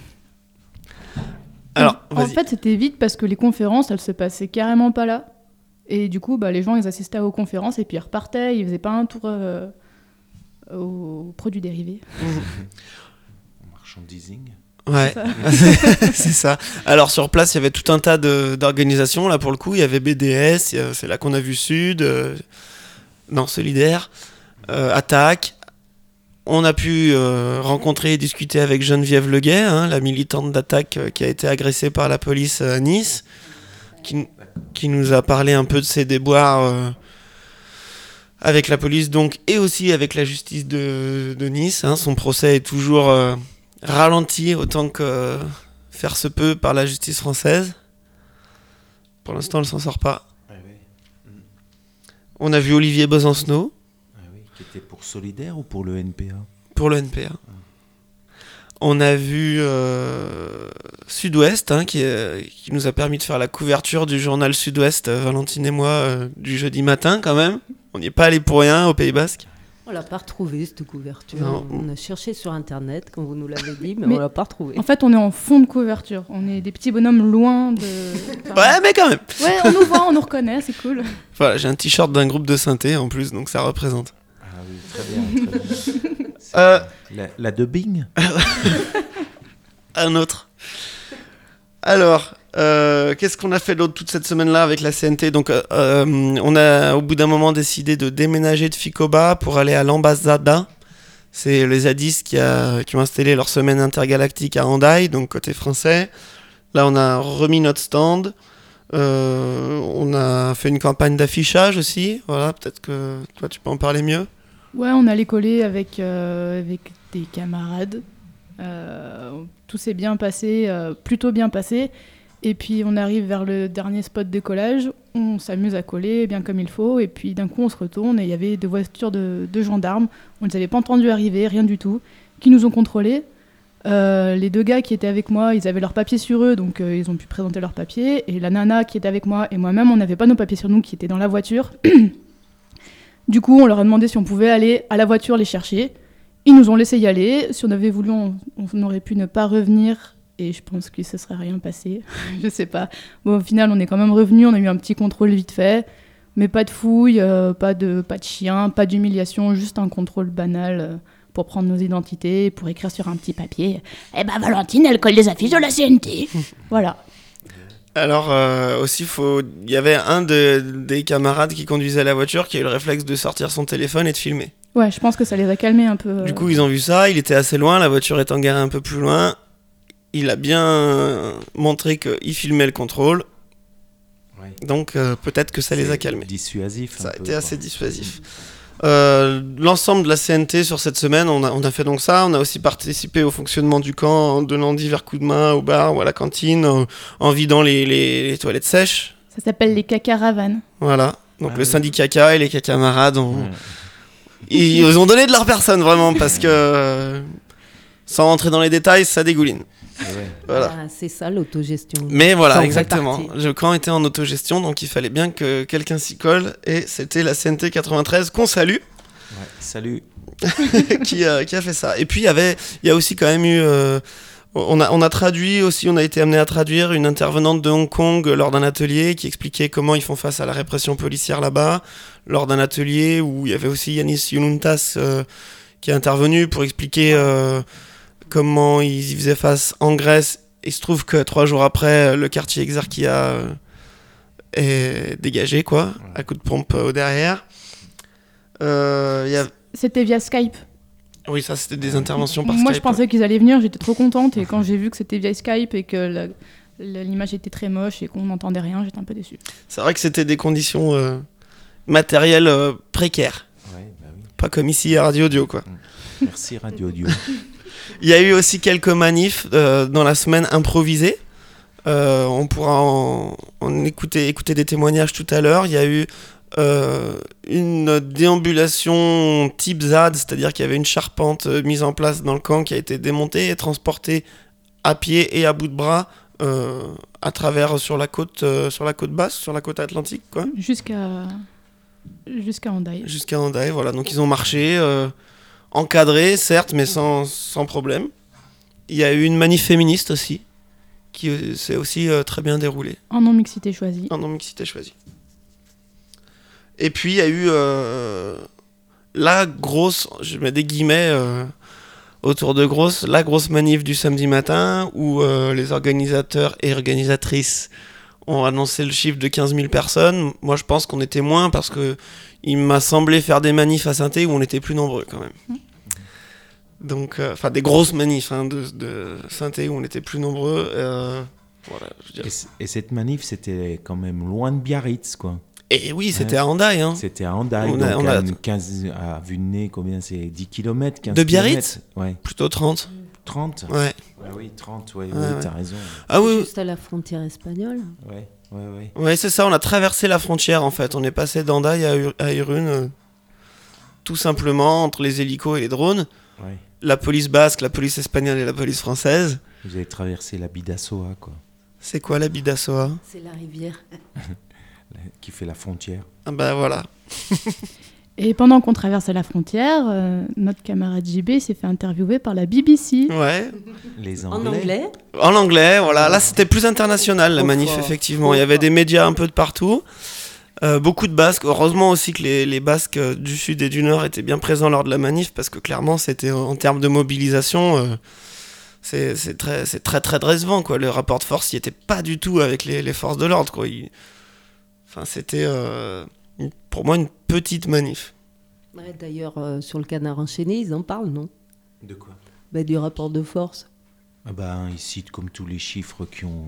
A: Alors,
C: en
A: vas-y.
C: fait, c'était vide parce que les conférences, elles se passaient carrément pas là. Et du coup, bah, les gens, ils assistaient aux conférences et puis ils repartaient, ils faisaient pas un tour... Euh... aux produits dérivés.
D: Merchandising.
A: Ouais, c'est ça. Alors sur place, il y avait tout un tas de, d'organisations. Là, pour le coup, il y avait B D S, c'est là qu'on a vu Sud, euh, non, Solidaire, euh, Attaque. On a pu euh, rencontrer et discuter avec Geneviève Leguet, hein, la militante d'Attaque euh, qui a été agressée par la police à Nice, qui, qui nous a parlé un peu de ses déboires... Euh, avec la police donc, et aussi avec la justice de, de Nice. Hein. Son procès est toujours euh, ralenti autant que euh, faire se peut par la justice française. Pour l'instant, elle s'en sort pas.
D: Ah oui. Mm.
A: On a vu Olivier Besancenot.
D: Ah oui, qui était pour Solidaire ou pour le N P A ?
A: Pour le N P A. Mm. On a vu euh, Sud-Ouest, hein, qui, euh, qui nous a permis de faire la couverture du journal Sud-Ouest, euh, Valentine et moi, euh, du jeudi matin quand même. On n'y est pas allé pour rien au Pays Basque.
B: On l'a pas retrouvée, cette couverture.
A: Non.
B: On a cherché sur Internet, comme vous nous l'avez dit, mais,
C: Mais
B: on l'a pas retrouvée.
C: En fait, on est en fond de couverture. On est des petits bonhommes loin de. Enfin,
A: Ouais, mais quand même.
C: ouais, on nous voit, on nous reconnaît, c'est cool.
A: Voilà, j'ai un t-shirt d'un groupe de synthé en plus, donc ça représente.
D: Ah oui, très bien, très bien. C'est
A: Euh,
D: la, la dubbing ?
A: Un autre. Alors, euh, qu'est-ce qu'on a fait d'autre toute cette semaine-là avec la C N T ? Donc, euh, euh, on a au bout d'un moment décidé de déménager de Ficoba pour aller à l'Ambasada. C'est les Zadistes qui, a, qui ont installé leur semaine intergalactique à Hendaye, donc côté français. Là, on a remis notre stand. Euh, on a fait une campagne d'affichage aussi. Voilà, peut-être que toi, tu peux en parler mieux.
C: Ouais, on allait coller avec, euh, avec des camarades. Euh, tout s'est bien passé, euh, plutôt bien passé. Et puis on arrive vers le dernier spot de collage, on s'amuse à coller bien comme il faut. Et puis d'un coup on se retourne et il y avait deux voitures de, de gendarmes. On ne les avait pas entendus arriver, rien du tout, qui nous ont contrôlés. Euh, les deux gars qui étaient avec moi, ils avaient leurs papiers sur eux, donc euh, ils ont pu présenter leurs papiers. Et la nana qui était avec moi et moi-même, on n'avait pas nos papiers sur nous, qui étaient dans la voiture. Du coup, on leur a demandé si on pouvait aller à la voiture les chercher. Ils nous ont laissé y aller. Si on avait voulu, on, on aurait pu ne pas revenir. Et je pense que ça serait rien passé. Je sais pas. Bon, au final, on est quand même revenu. On a eu un petit contrôle vite fait. Mais pas de fouille, euh, pas de, pas de chien, pas d'humiliation. Juste un contrôle banal euh, pour prendre nos identités, pour écrire sur un petit papier. Eh ben, Valentine, elle colle les affiches de la C N T. Voilà.
A: Alors euh, aussi, faut... il y avait un de, des camarades qui conduisait la voiture qui a eu le réflexe de sortir son téléphone et de filmer.
C: Ouais, je pense que ça les a calmés un peu. euh.
A: Du coup, ils ont vu ça, il était assez loin, la voiture étant garée un peu plus loin. Il a bien montré qu'il filmait le contrôle.
D: Ouais.
A: Donc euh, peut-être que ça les a
D: C'est
A: calmés.
D: Dissuasif.
A: Ça
D: un
A: a
D: peu,
A: été
D: quoi.
A: assez dissuasif. Euh, l'ensemble de la C N T sur cette semaine, on a, on a fait donc ça. On a aussi participé au fonctionnement du camp en donnant divers coups de main au bar ou à la cantine, en, en vidant les, les, les toilettes sèches.
C: Ça s'appelle les cacaravanes.
A: Voilà. Donc
D: Ah
A: le
D: oui.
A: syndicat caca et les cacamarades ont,
D: Ouais.
A: ils ont donné de leur personne vraiment parce que euh, sans rentrer dans les détails, ça dégouline.
D: Ouais.
A: Voilà.
B: Ah, c'est ça l'autogestion.
A: Mais
B: Ça en
A: voilà,
B: fait
A: exactement.
B: partie.
A: Le camp était en autogestion, donc il fallait bien que quelqu'un s'y colle. Et c'était la C N T quatre-vingt-treize qu'on salue,
D: Ouais. Salut.
A: qui, a, qui a fait ça. Et puis il y avait, il y a aussi quand même eu, euh, on a, on a traduit aussi, on a été amené à traduire une intervenante de Hong Kong lors d'un atelier qui expliquait comment ils font face à la répression policière là-bas, lors d'un atelier où il y avait aussi Yanis Younuntas euh, qui est intervenu pour expliquer euh, comment ils y faisaient face en Grèce. Il se trouve que trois jours après, le quartier Exarchia euh, est dégagé, quoi, à coup de pompe euh, au derrière. Euh, il y a...
C: C'était via Skype.
A: Oui, ça c'était des interventions par
C: Moi,
A: Skype.
C: je pensais qu'ils allaient venir, j'étais trop contente. Et quand j'ai vu que c'était via Skype et que la- la- l'image était très moche et qu'on n'entendait rien, j'étais un peu déçue.
A: C'est vrai que c'était des conditions euh, matérielles euh, précaires.
D: Ouais, bah oui.
A: Pas comme ici à Radio Audio, quoi.
D: Merci Radio Audio.
A: Il y a eu aussi quelques manifs euh, dans la semaine improvisées. Euh, on pourra en, en écouter, écouter des témoignages tout à l'heure. Il y a eu euh, une déambulation type Z A D, c'est-à-dire qu'il y avait une charpente euh, mise en place dans le camp qui a été démontée et transportée à pied et à bout de bras euh, à travers sur la côte, euh, sur la côte basse, sur la côte atlantique, quoi.
C: Jusqu'à jusqu'à Hendaye.
A: Jusqu'à Hendaye, voilà. Donc ils ont marché, euh, encadré, certes, mais sans, sans problème. Il y a eu une manif féministe aussi, qui euh, s'est aussi euh, très bien déroulée,
C: En non-mixité choisie.
A: en non-mixité choisie. Et puis il y a eu euh, la grosse, je mets des guillemets euh, autour de grosse, la grosse manif du samedi matin, où euh, les organisateurs et organisatrices ont annoncé le chiffre de quinze mille personnes. Moi, je pense qu'on était moins parce que il m'a semblé faire des manifs à Saint-Étienne où on était plus nombreux quand même.
C: Mmh.
A: Donc, enfin, euh, des grosses manifs hein, de, de Saint-Étienne où on était plus nombreux. Euh, voilà, je dirais.
D: Et, c- et cette manif, c'était quand même loin de Biarritz, quoi.
A: Et oui, c'était
D: Ouais.
A: à Hendaye. Hein.
D: C'était à Hendaye,
A: On a-
D: donc
A: on a-
D: à, une quinze, à vue de nez, combien c'est dix kilomètres, quinze
A: De Biarritz
D: kilomètres. Ouais.
A: Plutôt trente.
D: trente
A: Ouais.
D: Ah oui, trente, ouais,
A: Ouais,
D: ouais,
A: ouais.
D: t'as raison.
A: Ah oui,
B: Juste à la frontière espagnole.
D: Ouais, ouais, ouais.
A: ouais, c'est ça, on a traversé la frontière en fait. On est passé d'Hendaye à, Ur- à Irun, euh, tout simplement, entre les hélicos et les drones.
D: ouais.
A: La police basque, la police espagnole et la police française.
D: Vous avez traversé la Bidassoa, quoi,
A: C'est quoi la Bidassoa?
B: C'est la rivière.
D: la- qui fait la frontière.
A: Ah bah voilà.
C: Et pendant qu'on traversait la frontière, euh, notre camarade J B s'est fait interviewer par la B B C.
A: Ouais.
D: Les
B: En
D: Anglais.
B: anglais.
A: En anglais, voilà. Là, c'était plus international, la
B: Trop
A: manif,
B: fort.
A: effectivement.
B: Trop
A: Il y avait
B: fort.
A: des médias un peu de partout. Euh, beaucoup de Basques. Heureusement aussi que les, les Basques euh, du Sud et du Nord étaient bien présents lors de la manif, parce que clairement, c'était en termes de mobilisation, euh, c'est c'est très, c'est très, très décevant, quoi. Le rapport de force, il était pas du tout avec les, les forces de l'ordre, quoi. Il- Enfin, c'était euh, une- pour moi une petite manif.
B: Ouais, d'ailleurs, euh, sur le Canard enchaîné, ils en parlent, non?
D: De quoi?
B: Bah, du rapport de force.
D: Ah ben, ils citent comme tous les chiffres qui ont,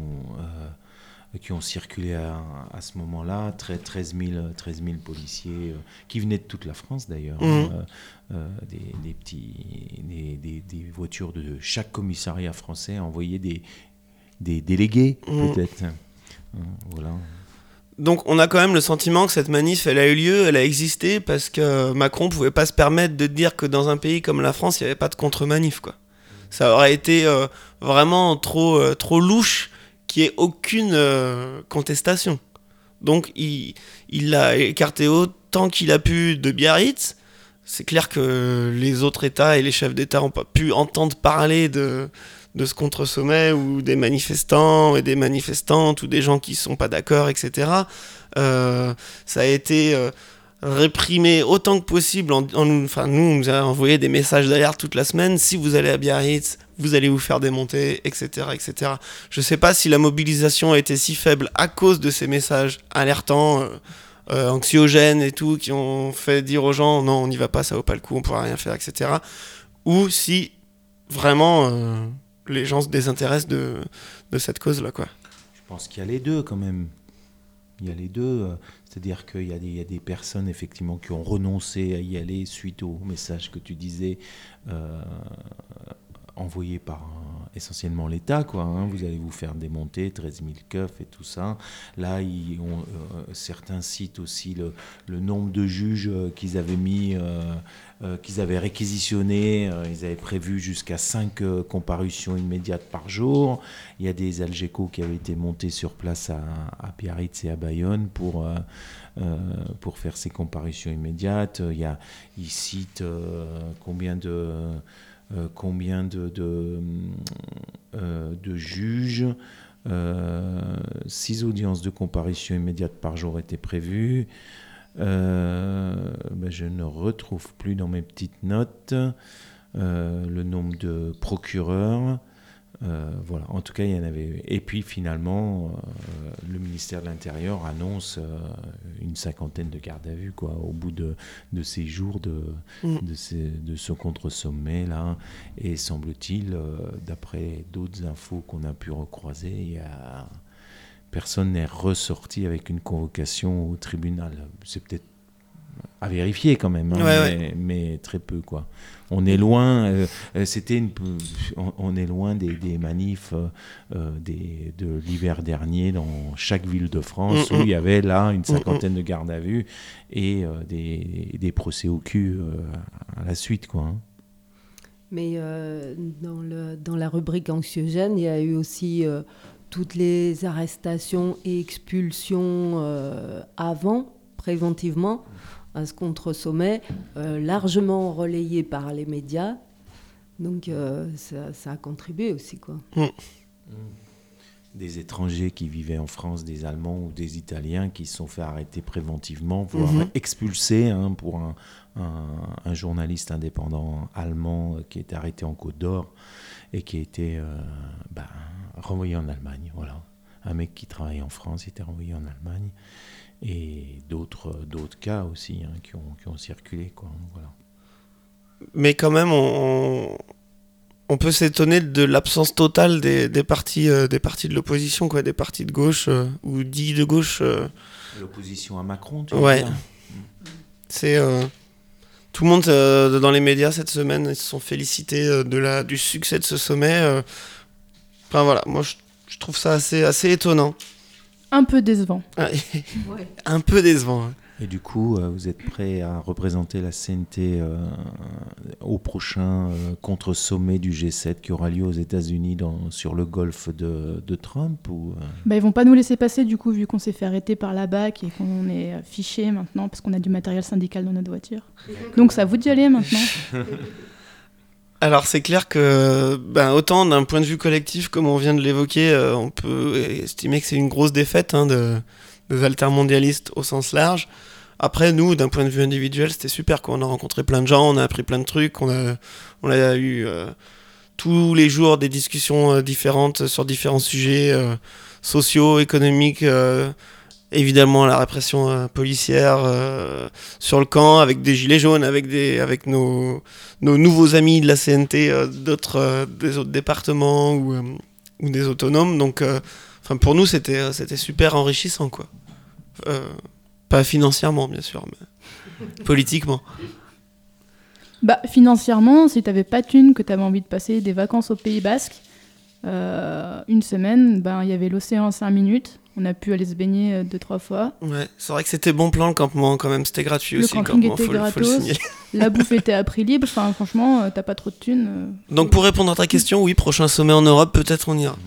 D: euh, qui ont circulé à, à ce moment-là, tre- treize mille policiers, euh, qui venaient de toute la France d'ailleurs,
A: Mhm.
D: hein, euh, euh, des, des petits, des, des- des voitures de chaque commissariat français envoyaient des, des délégués,
A: Mhm.
D: peut-être. Hein, voilà.
A: Donc on a quand même le sentiment que cette manif, elle a eu lieu, elle a existé, parce que Macron pouvait pas se permettre de dire que dans un pays comme la France, il n'y avait pas de contre-manif, quoi. Ça aurait été euh, vraiment trop, euh, trop louche qu'il n'y ait aucune euh, contestation. Donc il, il l'a écarté autant qu'il a pu de Biarritz. C'est clair que les autres États et les chefs d'État n'ont pas pu entendre parler de, de ce contre-sommet, ou des manifestants et des manifestantes, ou des gens qui ne sont pas d'accord, et cetera. Euh, ça a été euh, réprimé autant que possible. En, en- enfin, nous, on nous a envoyé des messages d'alerte toute la semaine. Si vous allez à Biarritz, vous allez vous faire démonter, et cetera, et cetera. Je ne sais pas si la mobilisation a été si faible à cause de ces messages alertants, euh, euh, anxiogènes et tout, qui ont fait dire aux gens non, on n'y va pas, ça vaut pas le coup, on pourra rien faire, et cetera. Ou si vraiment euh, les gens se désintéressent de, de cette cause-là, quoi.
D: Je pense qu'il y a les deux quand même. Il y a les deux. euh, C'est-à-dire qu'il y a des, il y a des personnes effectivement qui ont renoncé à y aller suite au message que tu disais, euh, envoyé par euh, essentiellement l'État, quoi. Hein. Vous allez vous faire démonter, treize mille keufs et tout ça. Là, ils ont, euh, certains citent aussi le, le nombre de juges euh, qu'ils avaient mis, euh, euh, qu'ils avaient réquisitionnés. Euh, ils avaient prévu jusqu'à cinq euh, comparutions immédiates par jour. Il y a des Algeco qui avaient été montés sur place à, à Biarritz et à Bayonne pour, euh, euh, pour faire ces comparutions immédiates. Il y a, ils citent euh, combien de... Euh, combien de, de, euh, de juges, euh, six audiences de comparution immédiate par jour étaient prévues. Euh, ben je ne retrouve plus dans mes petites notes euh, le nombre de procureurs. Euh, voilà, en tout cas, il y en avait. Et puis finalement, euh, le ministère de l'Intérieur annonce euh, une cinquantaine de gardes à vue, quoi, au bout de, de ces jours de,
A: Mm.
D: de, ces, de ce contre-sommet là. Et semble-t-il, euh, d'après d'autres infos qu'on a pu recroiser, il y a personne n'est ressorti avec une convocation au tribunal. C'est peut-être à vérifier quand même, hein,
A: Ouais,
D: mais, mais très peu, quoi. On est loin, euh, euh, c'était une, on, on est loin des, des manifs euh, euh, des, de l'hiver dernier dans chaque ville de France,
A: Mm,
D: où
A: mm.
D: il y avait là une cinquantaine de gardes à vue et euh, des, des procès au cul euh, à la suite, quoi. Hein.
B: Mais euh, dans, le, dans la rubrique anxiogène, il y a eu aussi euh, toutes les arrestations et expulsions euh, avant, préventivement, à ce contre-sommet, euh, largement relayé par les médias. Donc euh, ça, ça a contribué aussi, quoi.
D: Des étrangers qui vivaient en France, des Allemands ou des Italiens qui se sont fait arrêter préventivement, voire
A: Mhm.
D: expulsés, hein, pour un, un, un journaliste indépendant allemand euh, qui était arrêté en Côte d'Or et qui a été euh, ben, renvoyé en Allemagne. Voilà. Un mec qui travaillait en France était renvoyé en Allemagne. Et d'autres, d'autres cas aussi, hein, qui, ont, qui ont circulé, quoi. Voilà.
A: Mais quand même, on, on peut s'étonner de l'absence totale des, des, partis, euh, des partis de l'opposition, quoi, des partis de gauche euh, ou dits de gauche. Euh...
D: L'opposition à Macron, tu veux
A: ouais.
D: dire ?
A: C'est euh, tout le monde euh, dans les médias cette semaine, ils se sont félicités euh, de la, du succès de ce sommet. Euh. Enfin voilà, moi je, je trouve ça assez, assez étonnant.
C: Un peu décevant.
B: Ouais.
A: Un peu décevant. Hein.
D: Et du coup, euh, vous êtes prêt à représenter la C N T euh, au prochain euh, contre-sommet du G sept qui aura lieu aux États-Unis dans, sur le golfe de, de Trump ou, euh...
C: bah, ils vont pas nous laisser passer du coup, vu qu'on s'est fait arrêter par la B A C et qu'on est fiché maintenant parce qu'on a du matériel syndical dans notre voiture. Donc c'est à vous d'y aller maintenant.
A: Alors c'est clair que ben, autant d'un point de vue collectif, comme on vient de l'évoquer, euh, on peut estimer que c'est une grosse défaite hein, de, des altermondialistes au sens large. Après, nous, d'un point de vue individuel, c'était super, quoi. On a rencontré plein de gens, on a appris plein de trucs, on a, on a eu euh, tous les jours des discussions euh, différentes sur différents sujets euh, sociaux, économiques, euh, évidemment la répression euh, policière euh, sur le camp, avec des gilets jaunes, avec, des, avec nos, nos nouveaux amis de la C N T, euh, d'autres, euh, des autres départements ou, euh, ou des autonomes. Donc, euh, pour nous, c'était, c'était super enrichissant, quoi. Euh, Pas financièrement, bien sûr, mais politiquement.
C: Bah, financièrement, si t'avais pas de thunes, que t'avais envie de passer des vacances au Pays Basque, euh, une semaine, ben, y avait l'océan à cinq minutes. On a pu aller se baigner euh, deux, trois fois.
A: Ouais, c'est vrai que c'était bon plan le campement quand même, c'était gratuit
C: le
A: aussi.
C: Le camping
A: campement,
C: était
A: faut,
C: gratos,
A: faut le
C: la bouffe était à prix libre, enfin franchement, euh, t'as pas trop de thunes. Euh,
A: Donc pour répondre à ta question, oui, prochain sommet en Europe, peut-être on ira.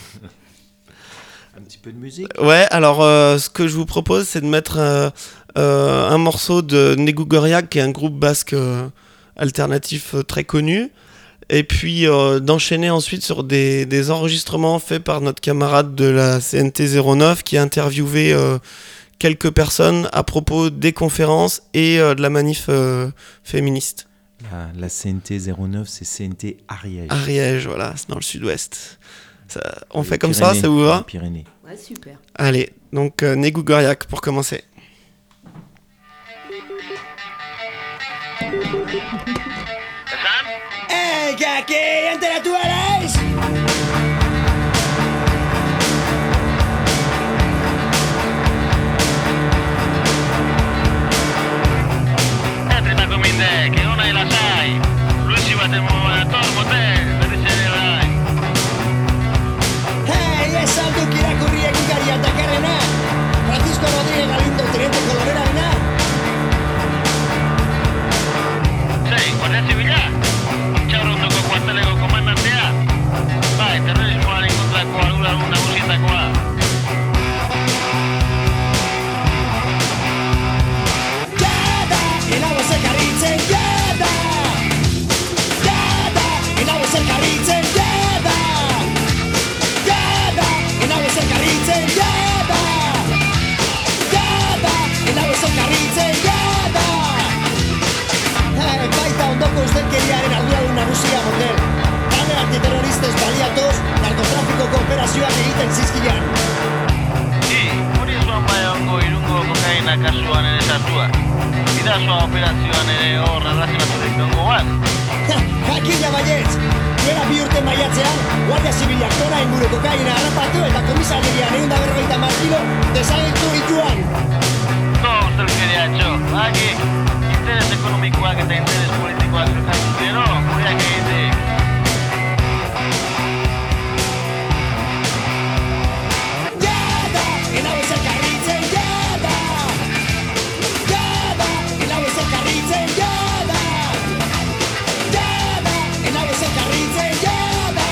D: Un petit peu de musique.
A: Ouais, alors euh, ce que je vous propose, c'est de mettre euh, euh, un morceau de Negu Gorriak, qui est un groupe basque euh, alternatif euh, très connu, et puis euh, d'enchaîner ensuite sur des, des enregistrements faits par notre camarade de la C N T zéro neuf, qui a interviewé euh, quelques personnes à propos des conférences et euh, de la manif euh, féministe.
D: La, la C N T zéro neuf, c'est C N T Ariège.
A: Ariège, voilà, c'est dans le sud-ouest. Ça, on
D: les
A: fait comme
D: Pyrénées,
A: ça, ça vous va ?
D: Pyrénées.
B: Ouais, super.
A: Allez, donc euh, Negu Gorriak pour commencer.
E: Eh, que aquí entera tú eres.
F: Entrita cominde, che una e la sai. Lui ci va temo a tormo te, per riceverai.
E: Eh, esa duki irakurri egunkaria dakarrena. Francisco Rodríguez Galindo, teniente koloberarena.
F: Sei, guardia zibila? Itxaurrondoko kuarteleko komandantea? Bai, terrorismoaren kontrako arduradun nagusietakoa.
E: Jada, inago zekarritzen, jada. Jada, inago zekarritzen, jada. Jada, inago zekarritzen, jada. Jada, inago zekarritzen, jada. Eh, baita ondoko ustelkeriaren arduradun nagusia motel. Talde antiterroristez baliatuz, narkotrafikoko operazioak egiten zizkilan.
F: I, hori zuan bai ongo irungo kokaina kasuan ere sartua. Bidazoa operazioan ere hor arrazionaturik dongo bat.
E: Jakina baietz! Duela bi urte maiatzean, Guardia Zibilak tona inguru kokaina harrapatu eta komisarian egun da berrogeita hamar kilo desagertu dituan.
F: To, ustelkeria etxo, baki, interes ekonomikoak eta interes politikoak elkartu gero, gureak egitek.
E: Jada! Enau ez elkarritzen, jada! Jada! Enau ez elkarritzen, jada! Jada! Enau ez elkarritzen, jada!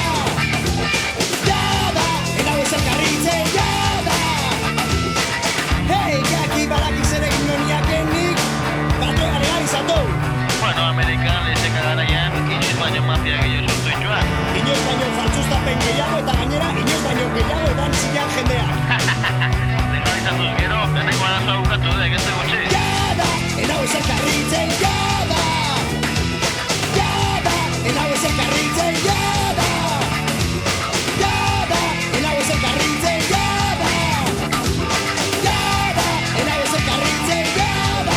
E: Jada! Enau ez elkarritzen, jada! Hei, gaki badaki zer egin honiak enik, bate garen izatu!
F: Bueno, Amerikan lezeka garaian, inoiz baino mafia gehiago sortu itxuan.
E: Inoiz baino faltsustapen gehiago eta gainera inoiz baino gehiago edan zilean jendeak.
F: Legalizatuz gero, beneko arazoa bukatu dek, ez gutxi.
E: Jada! Enau ez elkarritzen, jada! Jada! Enau ez elkarritzen, jada! Jada! Enau ez elkarritzen, jada! Jada! Enau ez elkarritzen, jada!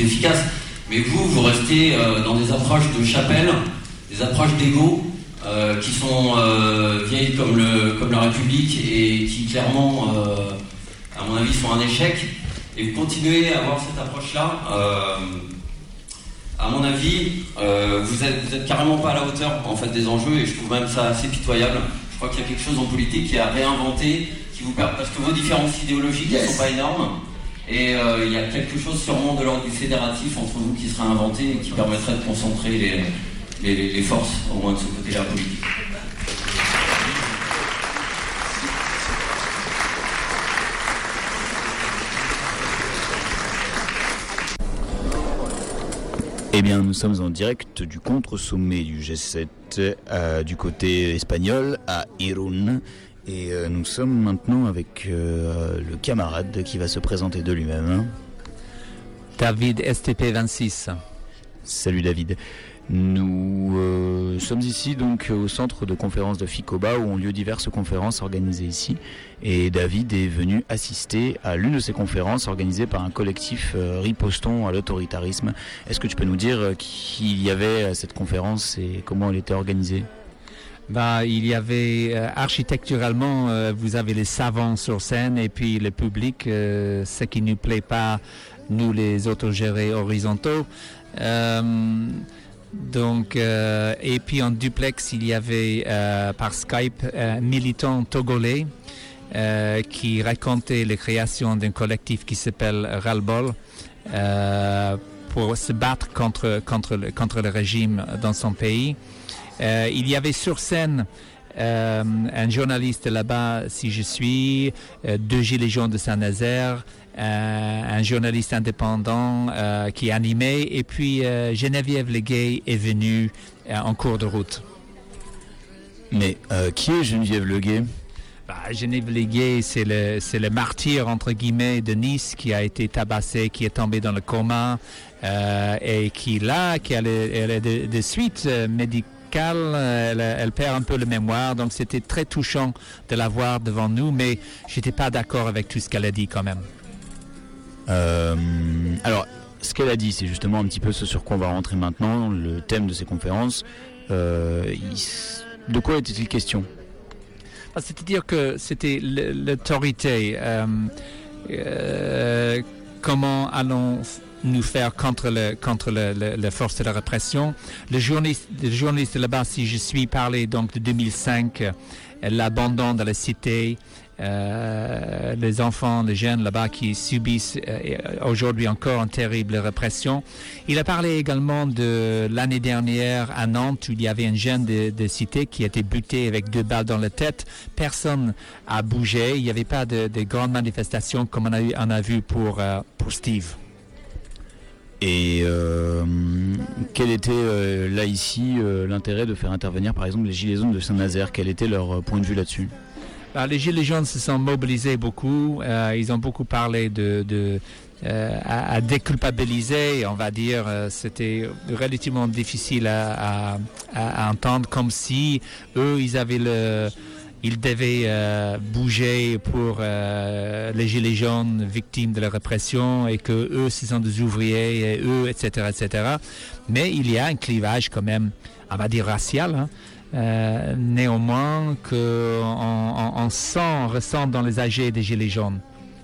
G: efficace. Mais vous, vous restez euh, dans des approches de chapelle, des approches d'ego, euh, qui sont euh, vieilles comme, le, comme la République et qui clairement, euh, à mon avis, sont un échec. Et vous continuez à avoir cette approche-là. Euh, à mon avis, euh, vous êtes, vous êtes carrément pas à la hauteur en fait, des enjeux, et je trouve même ça assez pitoyable. Je crois qu'il y a quelque chose en politique qui a réinventé, qui vous permet, parce que vos différences idéologiques ne yes. sont pas énormes. Et euh, il y a quelque chose sûrement de l'ordre du fédératif entre vous qui sera inventé et qui permettrait de concentrer les, les, les forces, au moins de ce côté-là politique.
H: Eh bien, nous sommes en direct du contre-sommet du G sept euh, du côté espagnol à Irún. Et euh, nous sommes maintenant avec euh, le camarade qui va se présenter de lui-même.
I: David S T P vingt-six.
H: Salut David. Nous euh, sommes ici donc au centre de conférence de FICOBA où ont lieu diverses conférences organisées ici. Et David est venu assister à l'une de ces conférences organisées par un collectif euh, Ripostons à l'autoritarisme. Est-ce que tu peux nous dire euh, qui il y avait à cette conférence et comment elle était organisée ?
I: Bah, il y avait euh, architecturalement, euh, vous avez les savants sur scène et puis le public, euh, ce qui ne nous plaît pas, nous les autogérés horizontaux. Euh, donc, euh, et puis en duplex, il y avait euh, par Skype un militant togolais euh, qui racontait les créations d'un collectif qui s'appelle Ras-le-Bol euh, pour se battre contre, contre, le, contre le régime dans son pays. Euh, il y avait sur scène euh, un journaliste là-bas, si je suis, euh, deux Gilets jaunes de Saint-Nazaire, euh, un journaliste indépendant euh, qui animait, et puis euh, Geneviève Leguet est venue euh, en cours de route.
H: Mais euh, qui est Geneviève Leguet ?
I: Bah, Geneviève Leguet, c'est le, c'est le martyr, entre guillemets, de Nice qui a été tabassé, qui est tombé dans le coma, euh, et qui, là, qui a le, elle a de, de suite euh, médicale. Elle, elle perd un peu la mémoire, donc c'était très touchant de la voir devant nous, mais j'étais pas d'accord avec tout ce qu'elle a dit quand même.
H: Euh, alors, ce qu'elle a dit, c'est justement un petit peu ce sur quoi on va rentrer maintenant, le thème de ces conférences. Euh, il, de quoi était-il question ?
I: C'est-à-dire que c'était l'autorité. Euh, euh, comment allons nous faire contre le contre le, le, la force de la répression. Le journaliste, le journaliste là-bas, si je suis parlé donc de deux mille cinq, l'abandon de la cité, euh, les enfants, les jeunes là-bas qui subissent euh, aujourd'hui encore une terrible répression. Il a parlé également de l'année dernière à Nantes où il y avait un jeune de, de cité qui a été buté avec deux balles dans la tête. Personne a bougé. Il n'y avait pas de, de grandes manifestations comme on a, eu, on a vu pour, euh, pour Steve.
H: Et euh, quel était euh, là ici euh, l'intérêt de faire intervenir par exemple les Gilets jaunes de Saint-Nazaire ? Quel était leur euh, point de vue là-dessus ?
I: Alors, les Gilets jaunes se sont mobilisés beaucoup, euh, ils ont beaucoup parlé de, de euh, à, à déculpabiliser, on va dire, euh, c'était relativement difficile à, à, à entendre, comme si eux ils avaient le Ils devaient euh, bouger pour euh, les Gilets jaunes victimes de la répression et que eux, ce sont des ouvriers et eux, et cetera, et cetera. Mais il y a un clivage quand même, on va dire racial, hein. euh, néanmoins qu'on on, on sent, on ressent dans les A G des Gilets jaunes.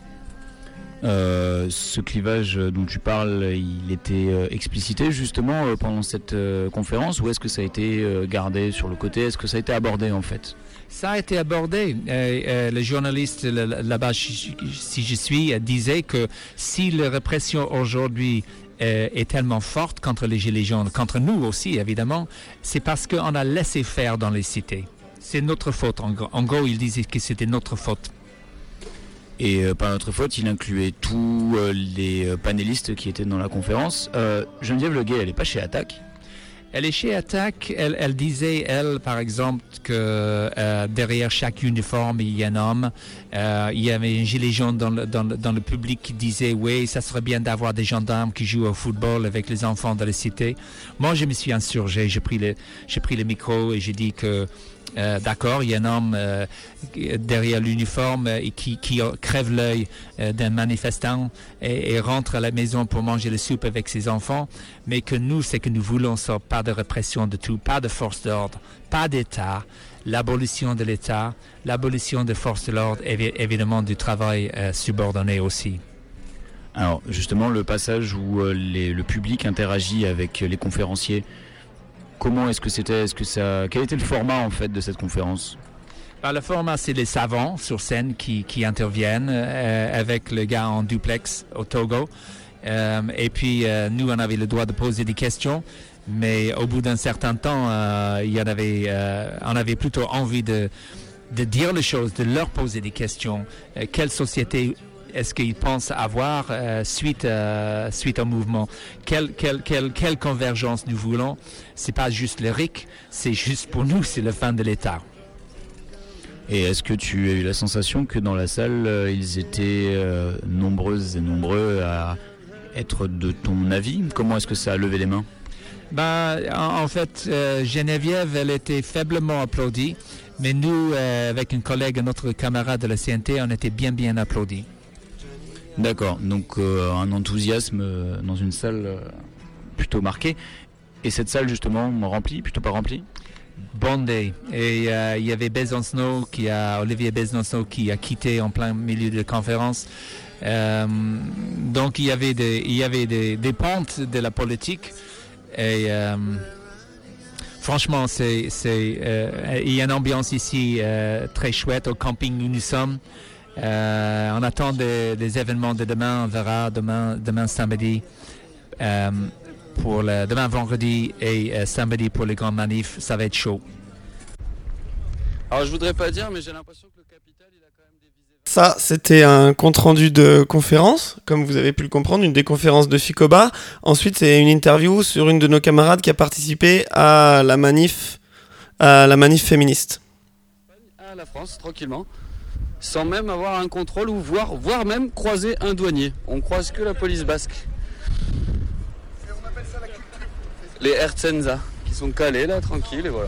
H: Euh, ce clivage dont tu parles, il était euh, explicité justement euh, pendant cette euh, conférence, ou est-ce que ça a été euh, gardé sur le côté ? Est-ce que ça a été abordé en fait ?
I: Ça a été abordé. Euh, euh, le journaliste là-bas, si je suis, disait que si la répression aujourd'hui euh, est tellement forte contre les Gilets jaunes, contre nous aussi évidemment, c'est parce qu'on a laissé faire dans les cités. C'est notre faute. En gros, en gros il disait que c'était notre faute.
H: Et euh, par notre faute, il incluait tous euh, les euh, panélistes qui étaient dans la conférence. Euh, Geneviève Leguet, elle n'est pas chez Attaque ?
I: Elle est chez Attaque. Elle, elle disait, elle, par exemple, que euh, derrière chaque uniforme, il y a un homme. Euh, il y avait un gilet jaune dans le, dans, le, dans le public qui disait, oui, ça serait bien d'avoir des gendarmes qui jouent au football avec les enfants de la cité. Moi, je me suis insurgé. J'ai pris le, j'ai pris le micro et j'ai dit que Euh, d'accord, il y a un homme euh, derrière l'uniforme euh, qui, qui crève l'œil euh, d'un manifestant et, et rentre à la maison pour manger la soupe avec ses enfants, mais que nous, c'est que nous voulons ça, pas de répression de tout, pas de force d'ordre, pas d'État, l'abolition de l'État, l'abolition des forces de l'ordre et évidemment du travail euh, subordonné aussi.
H: Alors justement, le passage où euh, les, le public interagit avec les conférenciers, comment est-ce que c'était, est-ce que ça, quel était le format en fait de cette conférence?
I: Bah, le format, c'est les savants sur scène qui, qui interviennent euh, avec le gars en duplex au Togo. Euh, et puis euh, nous, on avait le droit de poser des questions, mais au bout d'un certain temps, euh, il y en avait, euh, on avait plutôt envie de, de dire les choses, de leur poser des questions. Euh, quelle société est-ce qu'ils pensent avoir euh, suite, euh, suite au mouvement? Quelle, quelle, quelle, quelle convergence nous voulons? C'est pas juste le R I C, c'est juste pour nous, c'est la fin de l'État.
H: Et est-ce que tu as eu la sensation que dans la salle, euh, ils étaient euh, nombreuses et nombreux à être de ton avis? Comment est-ce que ça a levé les mains?
I: Ben, en, en fait, euh, Geneviève, elle était faiblement applaudie, mais nous, euh, avec une collègue, notre camarade de la C N T, on était bien, bien applaudis.
H: D'accord, donc euh, un enthousiasme euh, dans une salle euh, plutôt marquée. Et cette salle justement remplie, plutôt pas remplie?
I: Bondée. Et euh, il y avait Besancenot qui a, Olivier Besancenot qui a quitté en plein milieu de la conférence. Euh, donc il y avait des, il y avait des, des pentes de la politique. Et euh, franchement, c'est, c'est, euh, il y a une ambiance ici euh, très chouette au camping où nous sommes. Euh, on attend des, des événements de demain, on verra demain, demain samedi, euh, pour le, demain vendredi et euh, samedi pour les grandes manifs, ça va être chaud.
J: Alors je voudrais pas dire, mais j'ai l'impression que le capital, il a quand même des visées...
A: Ça, c'était un compte-rendu de conférence, comme vous avez pu le comprendre, une des conférences de Ficoba. Ensuite, c'est une interview sur une de nos camarades qui a participé à la manif, à la manif féministe.
J: À la France, tranquillement. Sans même avoir un contrôle ou voire, voire même croiser un douanier. On croise que la police basque. Les Ertzenza qui sont calés là, tranquilles et voilà.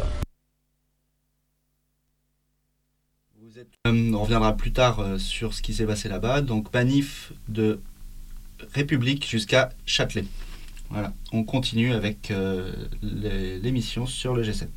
K: Vous êtes, euh, on reviendra plus tard euh, sur ce qui s'est passé là-bas. Donc manif de République jusqu'à Châtelet. Voilà, on continue avec euh, les, l'émission sur le G sept.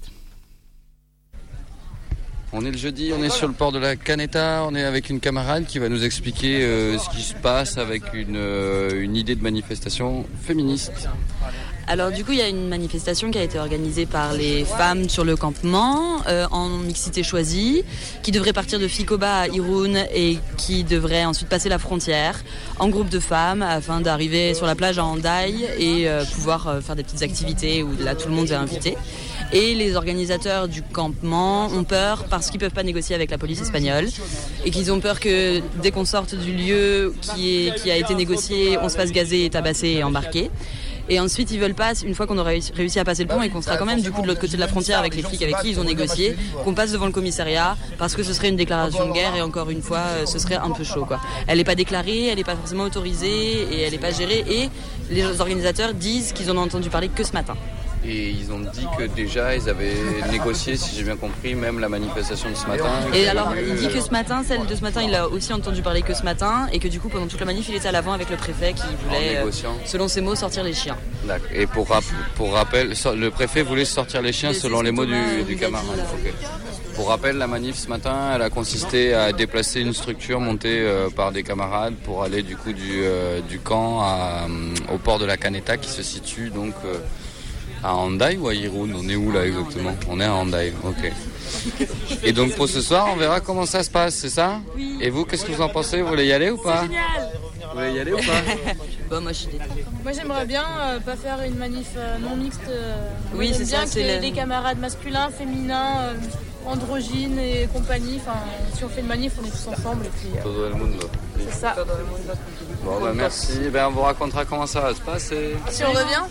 J: On est le jeudi, on est sur le port de la Caneta, on est avec une camarade qui va nous expliquer euh, ce qui se passe avec une, euh, une idée de manifestation féministe.
L: Alors du coup, il y a une manifestation qui a été organisée par les femmes sur le campement euh, en mixité choisie, qui devrait partir de Ficoba à Irun et qui devrait ensuite passer la frontière en groupe de femmes afin d'arriver sur la plage à Hendaye et euh, pouvoir euh, faire des petites activités où là tout le monde est invité. Et les organisateurs du campement ont peur parce qu'ils ne peuvent pas négocier avec la police espagnole et qu'ils ont peur que dès qu'on sorte du lieu qui, est, qui a été négocié, on se fasse gazer, tabasser et embarquer. Et ensuite, ils veulent pas, une fois qu'on aura réussi à passer le pont et qu'on sera quand même du coup de l'autre côté de la frontière avec les flics avec qui ils ont négocié, qu'on passe devant le commissariat parce que ce serait une déclaration de guerre et encore une fois, ce serait un peu chaud, quoi. Elle n'est pas déclarée, elle n'est pas forcément autorisée et elle n'est pas gérée et les organisateurs disent qu'ils en ont entendu parler que ce matin.
J: Et ils ont dit que déjà ils avaient négocié, si j'ai bien compris, même la manifestation de ce matin.
L: Et alors il dit que ce matin, celle de ce matin, il a aussi entendu parler que ce matin et que du coup pendant toute la manif il était à l'avant avec le préfet qui voulait, euh, selon ses mots, sortir les chiens.
J: D'accord. Et pour, rap- pour rappel, le préfet voulait sortir les chiens selon les mots du, du camarade. Okay. Pour rappel, la manif ce matin, elle a consisté à déplacer une structure montée euh, par des camarades pour aller du coup du, euh, du camp à, euh, au port de la Caneta qui se situe donc... Euh, à Hendaye ou à Irun? On est où là exactement? On est à Hendaye, ok. Et donc pour ce soir, on verra comment ça se passe, c'est ça?
L: Oui.
J: Et vous, qu'est-ce que vous en pensez? Vous voulez y aller ou pas?
L: C'est génial.
J: Vous voulez y aller ou pas?
L: Bon, moi je suis détendue.
M: Moi j'aimerais bien euh, pas faire une manif euh, non mixte. Euh,
L: oui, c'est
M: bien
L: ça.
M: qu'il y ait
L: le...
M: des camarades masculins, féminins, euh, androgynes et compagnie. Enfin, si on fait une manif, on est tous ensemble et puis. Euh,
J: Todo el mundo.
M: C'est ça.
J: Bon, bah merci. Ben, on vous racontera comment ça va se passer.
M: Si on revient.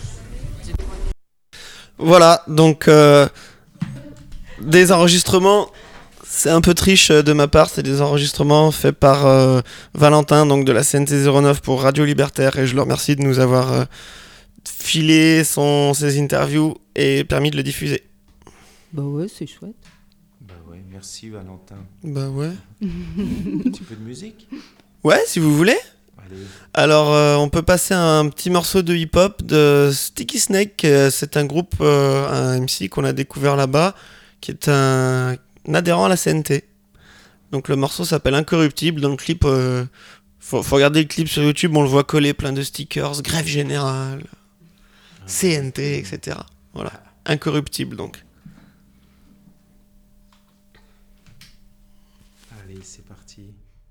A: Voilà, donc euh, des enregistrements, c'est un peu triche de ma part, c'est des enregistrements faits par euh, Valentin, donc de la C N T zéro neuf pour Radio Libertaire, et je le remercie de nous avoir euh, filé son, ses interviews et permis de le diffuser.
B: Bah ouais, c'est chouette.
D: Bah merci Valentin.
A: Bah ouais.
D: Un petit peu de musique ?
A: Ouais, si vous voulez.
D: Allez.
A: Alors, euh, on peut passer un petit morceau de hip-hop de Sticky Snake. Euh, c'est un groupe, euh, un M C qu'on a découvert là-bas, qui est un, un adhérent à la C N T. Donc le morceau s'appelle Incorruptible. Dans le clip, euh, faut, faut regarder le clip sur YouTube, on le voit coller plein de stickers, grève générale, C N T, et cetera. Voilà, Incorruptible donc.
D: Allez, c'est parti.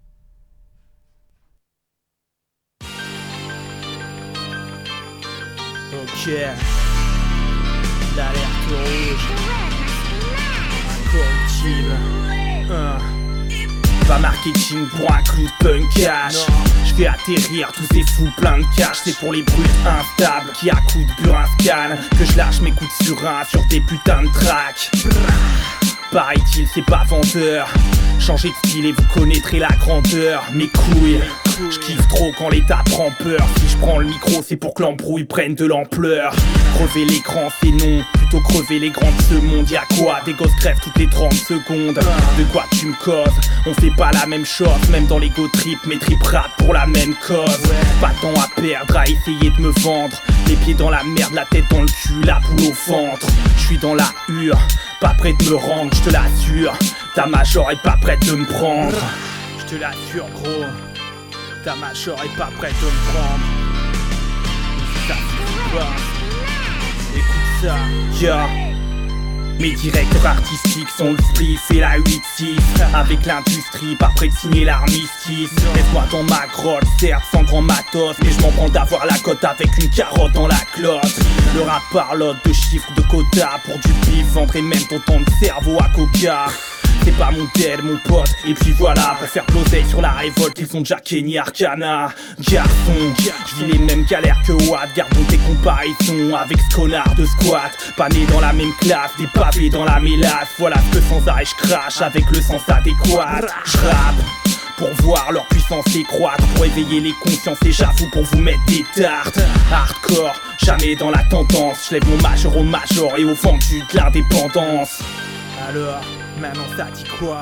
N: Ok, l'alerte rouge, incorruptible. Uh. Pas marketing pour un clou de punk cash. Je fais atterrir tous ces fous pleins de cash. C'est pour les brutes instables qui à coups de burin scan que je lâche mes coups de surin sur des putains de tracks. Paraît-il c'est pas vendeur. Changez de style et vous connaîtrez la grandeur. Mes couilles, je kiffe trop quand l'état prend peur. Si je prends le micro c'est pour que l'embrouille prenne de l'ampleur. Crever l'écran c'est non, plutôt crever les grands de ce monde. Y'a quoi, des gosses crèvent toutes les trente secondes. De quoi tu me causes, on fait pas la même chose. Même dans les go trip, mes trip rap pour la même cause. Pas de temps à perdre à essayer de me vendre. Les pieds dans la merde, la tête dans le cul, la boule au ventre. Je suis dans la hure, pas prêt de me rendre, je te l'assure. Ta major est pas prête de me prendre. Je te l'assure gros, ta major est pas prête de me prendre. Ça suffit pas. Écoute ça, yeah. Mes directeurs artistiques sont le spliff et la huit six. Avec l'industrie, pas prêt de signer l'armistice. Laisse-moi dans ma grotte, certes sans grand matos, mais je m'en prends d'avoir la cote avec une carotte dans la clotte. Le rap parlotte de chiffres de quotas pour du bif, vendrait même ton temps de cerveau à coca. C'est pas mon dead, mon pote, et puis voilà. Pour faire l'oseille sur la révolte, ils ont déjà Kenny Arcana. Garçon, je vis les mêmes galères que Watt. Gardons tes comparaisons avec ce connard de squat. Pas né dans la même classe, des pavés dans la mélasse. Voilà ce que sans arrêt je crache avec le sens adéquat. Je rappe pour voir leur puissance décroître, pour éveiller les consciences et j'avoue pour vous mettre des tartes. Hardcore, jamais dans la tendance. Je lève mon major au major et au vendu de l'indépendance. Alors, maintenant ça dit quoi?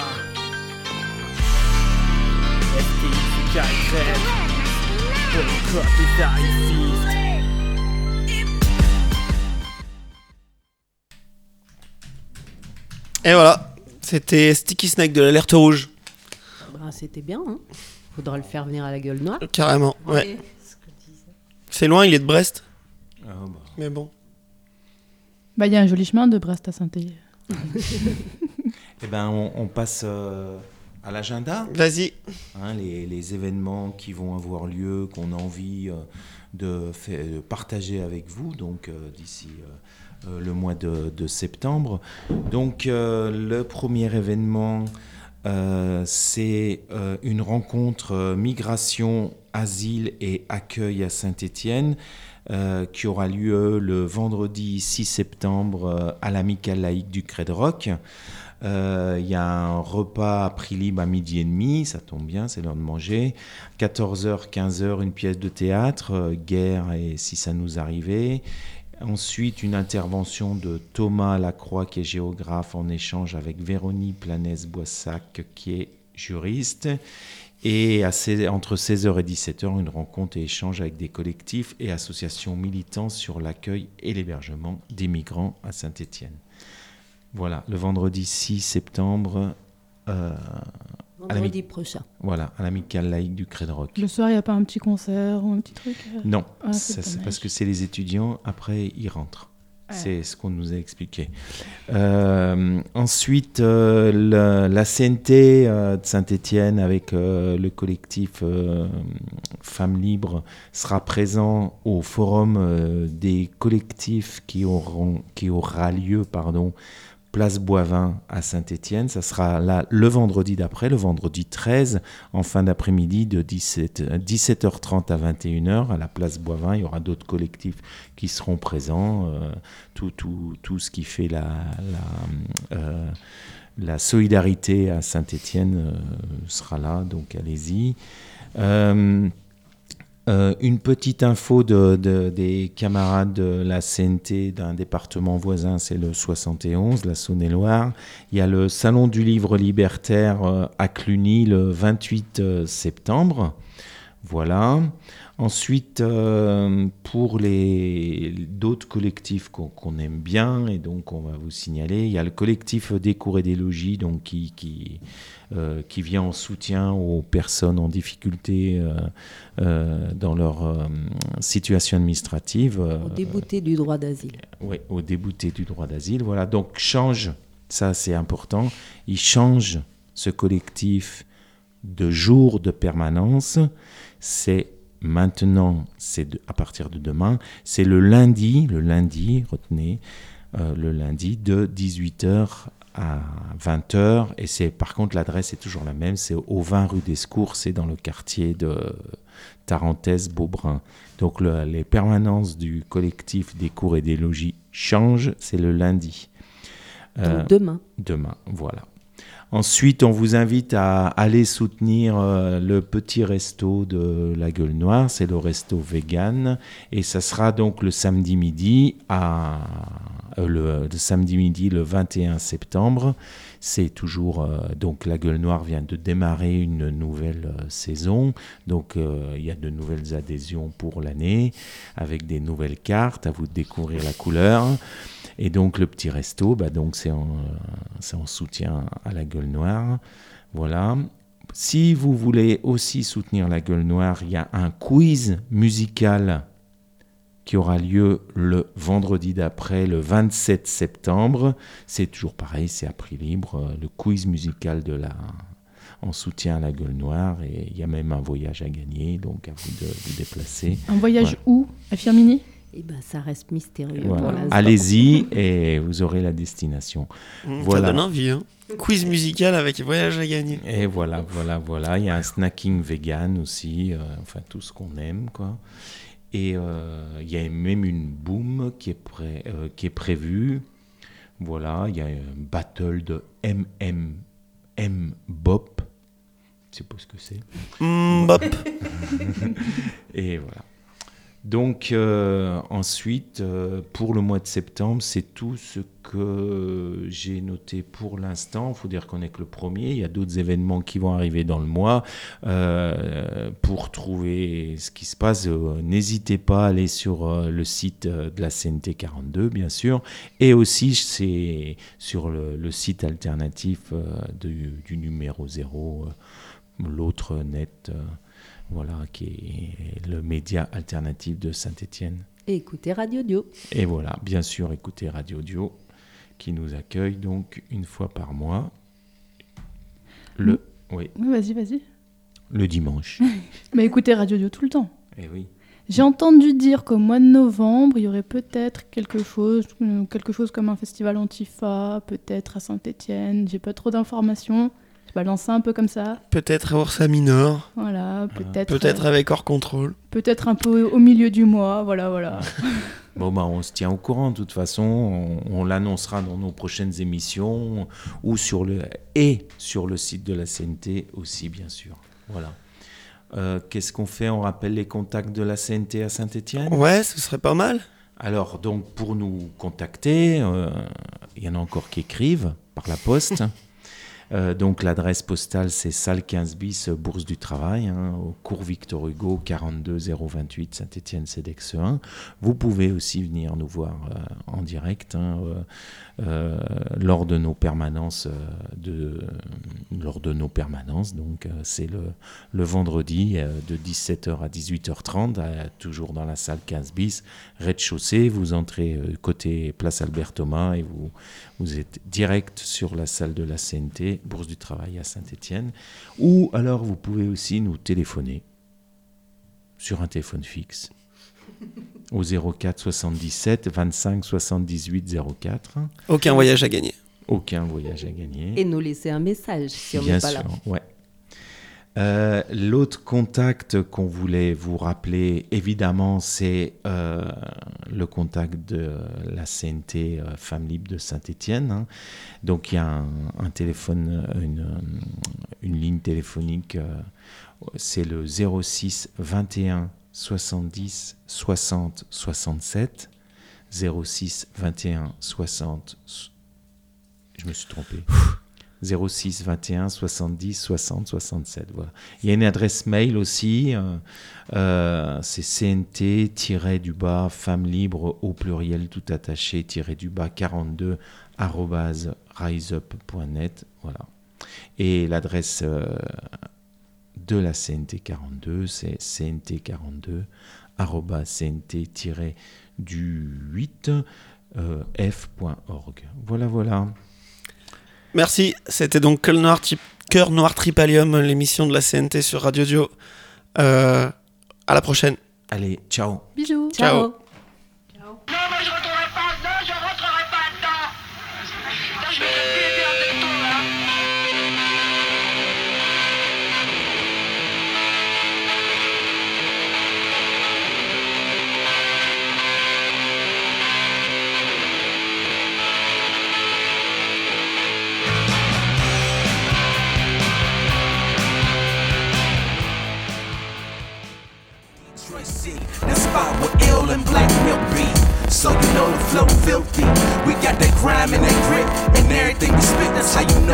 N: S T X K Y pour le code des tarifistes.
A: Et voilà, c'était Sticky Snake de l'Alerte Rouge.
B: Bah, c'était bien, hein. Faudra le faire venir à la Gueule Noire.
A: Carrément, ouais.
B: ouais.
A: C'est loin, il est de Brest.
D: Ah, bah.
A: Mais bon.
C: Bah, il y a un joli chemin de Brest à Saint-Étienne.
D: Eh ben, on, on passe euh, à l'agenda.
A: Vas-y.
D: Hein, les, les événements qui vont avoir lieu, qu'on a envie euh, de, fait, de partager avec vous, donc euh, d'ici euh, euh, le mois de, de septembre. Donc, euh, le premier événement, euh, c'est euh, une rencontre euh, migration, asile et accueil à Saint-Étienne. Euh, qui aura lieu le vendredi six septembre euh, à l'Amicale laïque du Crèdroc. Il euh, y a un repas à prix libre à midi et demi, ça tombe bien, c'est l'heure de manger. quatorze heures, quinze heures, une pièce de théâtre, euh, Guerre et Si ça nous arrivait. Ensuite, une intervention de Thomas Lacroix, qui est géographe, en échange avec Véronique Planès-Boissac, qui est juriste. Et à seize, entre seize heures et dix-sept heures, une rencontre et échange avec des collectifs et associations militants sur l'accueil et l'hébergement des migrants à Saint-Étienne. Voilà, le vendredi six septembre. Euh,
B: vendredi prochain.
D: Voilà, à l'Amicale laïque du Crèdroc.
C: Le soir, il n'y a pas un petit concert ou un petit truc euh...
D: Non,
C: ah,
D: ça, c'est parce que c'est les étudiants, après ils rentrent.
C: Ouais.
D: C'est ce qu'on nous a expliqué. Euh, ensuite, euh, la, la C N T euh, de Saint-Étienne avec euh, le collectif euh, Femmes Libres sera présent au forum euh, des collectifs qui, auront, qui aura lieu pardon, Place Boivin à Saint-Étienne. Ça sera là le vendredi d'après, le vendredi treize, en fin d'après-midi de dix-sept heures trente à vingt et une heures à la Place Boivin. Il y aura d'autres collectifs qui seront présents. Euh, tout, tout, tout ce qui fait la, la, euh, la solidarité à Saint-Étienne euh, sera là, donc allez-y. Euh, Euh, une petite info de, de, des camarades de la C N T d'un département voisin, c'est le soixante et onze, la Saône-et-Loire. Il y a le Salon du Livre Libertaire euh, à Cluny le vingt-huit septembre. Voilà. Ensuite, euh, pour les d'autres collectifs qu'on, qu'on aime bien, et donc on va vous signaler, il y a le collectif des cours et des logis, donc qui, qui, euh, qui vient en soutien aux personnes en difficulté euh, euh, dans leur euh, situation administrative. Euh,
B: Aux déboutés du droit d'asile.
D: Oui, aux déboutés du droit d'asile. Voilà, donc change, ça c'est important, il change ce collectif de jour de permanence, c'est maintenant, c'est de, à partir de demain, c'est le lundi, le lundi, retenez, euh, le lundi de dix-huit heures à vingt heures, et c'est, par contre l'adresse est toujours la même, c'est au vingt rue des Secours, c'est dans le quartier de Tarentaise-Beaubrun. Donc le, les permanences du collectif des cours et des logis changent, c'est le lundi.
B: Euh, Donc demain.
D: Demain, voilà. Ensuite, on vous invite à aller soutenir euh, le petit resto de la Gueule Noire, c'est le resto vegan, et ça sera donc le samedi midi, à, euh, le, le samedi midi le vingt et un septembre. C'est toujours, euh, donc la Gueule Noire vient de démarrer une nouvelle euh, saison, donc euh, il y a de nouvelles adhésions pour l'année, avec des nouvelles cartes, à vous de découvrir la couleur. Et donc le petit resto, bah donc c'est en, c'est en soutien à la Gueule Noire. Voilà. Si vous voulez aussi soutenir la Gueule Noire, il y a un quiz musical qui aura lieu le vendredi d'après, le vingt-sept septembre. C'est toujours pareil, c'est à prix libre. Le quiz musical de la, en soutien à la Gueule Noire. Et il y a même un voyage à gagner, donc à vous de vous déplacer.
C: Un voyage
D: voilà.
C: Où ? À Firminy ?
B: Eh ben, ça reste mystérieux
D: Voilà.
B: pour l'instant.
D: Allez-y et vous aurez la destination.
A: Mmh,
D: voilà.
A: Ça donne envie, hein. Quiz musical avec voyage à gagner.
D: Et voilà, voilà, voilà. Il y a un snacking vegan aussi, euh, enfin tout ce qu'on aime, quoi. Et euh, il y a même une boom qui est, pré- euh, qui est prévue. Voilà, il y a un battle de M M M Bop. Je sais pas ce que c'est.
A: Mm, bop.
D: Et voilà. Donc euh, ensuite, euh, pour le mois de septembre, c'est tout ce que j'ai noté pour l'instant. Il faut dire qu'on n'est que le premier. Il y a d'autres événements qui vont arriver dans le mois. Euh, pour trouver ce qui se passe, euh, n'hésitez pas à aller sur euh, le site euh, de la C N T quarante-deux, bien sûr. Et aussi, c'est sur le, le site alternatif euh, de, du numéro zéro, euh, l'autre net. Euh, Voilà, qui est le média alternatif de Saint-Étienne.
B: Et écoutez Radio Dio.
D: Et voilà, bien sûr, écoutez Radio Dio, qui nous accueille donc une fois par mois. Le, mmh. oui.
C: Oui, vas-y, vas-y.
D: Le dimanche.
C: Mais écoutez Radio Dio tout le temps.
D: Eh oui.
C: J'ai entendu dire qu'au mois de novembre, il y aurait peut-être quelque chose, quelque chose comme un festival Antifa, peut-être à Saint-Étienne. J'ai pas trop d'informations. Je balance ça un peu comme ça.
A: Peut-être à Ursa Minor.
C: Voilà, peut-être.
A: Peut-être
C: euh,
A: avec hors contrôle.
C: Peut-être un peu au milieu du mois, voilà, voilà.
D: Bon, bah, on se tient au courant, de toute façon. On, on l'annoncera dans nos prochaines émissions ou sur le, et sur le site de la C N T aussi, bien sûr. Voilà. Euh, qu'est-ce qu'on fait ? On rappelle les contacts de la C N T à Saint-Étienne ?
A: Ouais, ce serait pas mal.
D: Alors, donc, pour nous contacter, euh, il y en a encore qui écrivent par la poste. Euh, donc l'adresse postale c'est salle quinze bis Bourse du Travail, hein, au cours Victor Hugo quarante-deux zéro vingt-huit Saint-Étienne C E D E X un. Vous pouvez aussi venir nous voir euh, en direct hein, euh, euh, lors de nos permanences, euh, de, lors de nos permanences. Donc euh, c'est le, le vendredi euh, de dix-sept heures à dix-huit heures trente, euh, toujours dans la salle quinze bis, rez-de-chaussée. Vous entrez euh, côté place Albert Thomas et vous, vous êtes direct sur la salle de la C N T. Bourse du Travail à Saint-Étienne, ou alors vous pouvez aussi nous téléphoner sur un téléphone fixe au zéro quatre soixante-dix-sept vingt-cinq soixante-dix-huit zéro quatre.
A: Aucun voyage à gagner.
D: Aucun voyage à gagner.
B: Et nous laisser un message si on
D: Bien
B: n'est pas
D: sûr,
B: là.
D: Ouais. Euh, l'autre contact qu'on voulait vous rappeler, évidemment, c'est euh, le contact de la C N T euh, Femmes Libres de Saint-Étienne. Hein. Donc, il y a un, un téléphone, une, une ligne téléphonique, euh, c'est le zéro six vingt et un soixante-dix soixante soixante-sept, zéro six vingt et un soixante, je me suis trompé, zéro six vingt et un soixante-dix soixante soixante-sept, voilà. Il y a une adresse mail aussi, euh, euh, c'est cnt-du-bas femme libre au pluriel tout attaché-du-bas quarante-deux arobase riseup point net, voilà. Et l'adresse euh, de la C N T quarante-deux, c'est cnt quarante-deux arobase cnt-du-huit euh, f point org. Voilà, voilà.
A: Merci, c'était donc Cœur Noir, Tri- Cœur Noir Tripalium, l'émission de la C N T sur Radio Dio. Euh, à la prochaine.
D: Allez, ciao.
C: Bisous.
A: Ciao.
B: Ciao.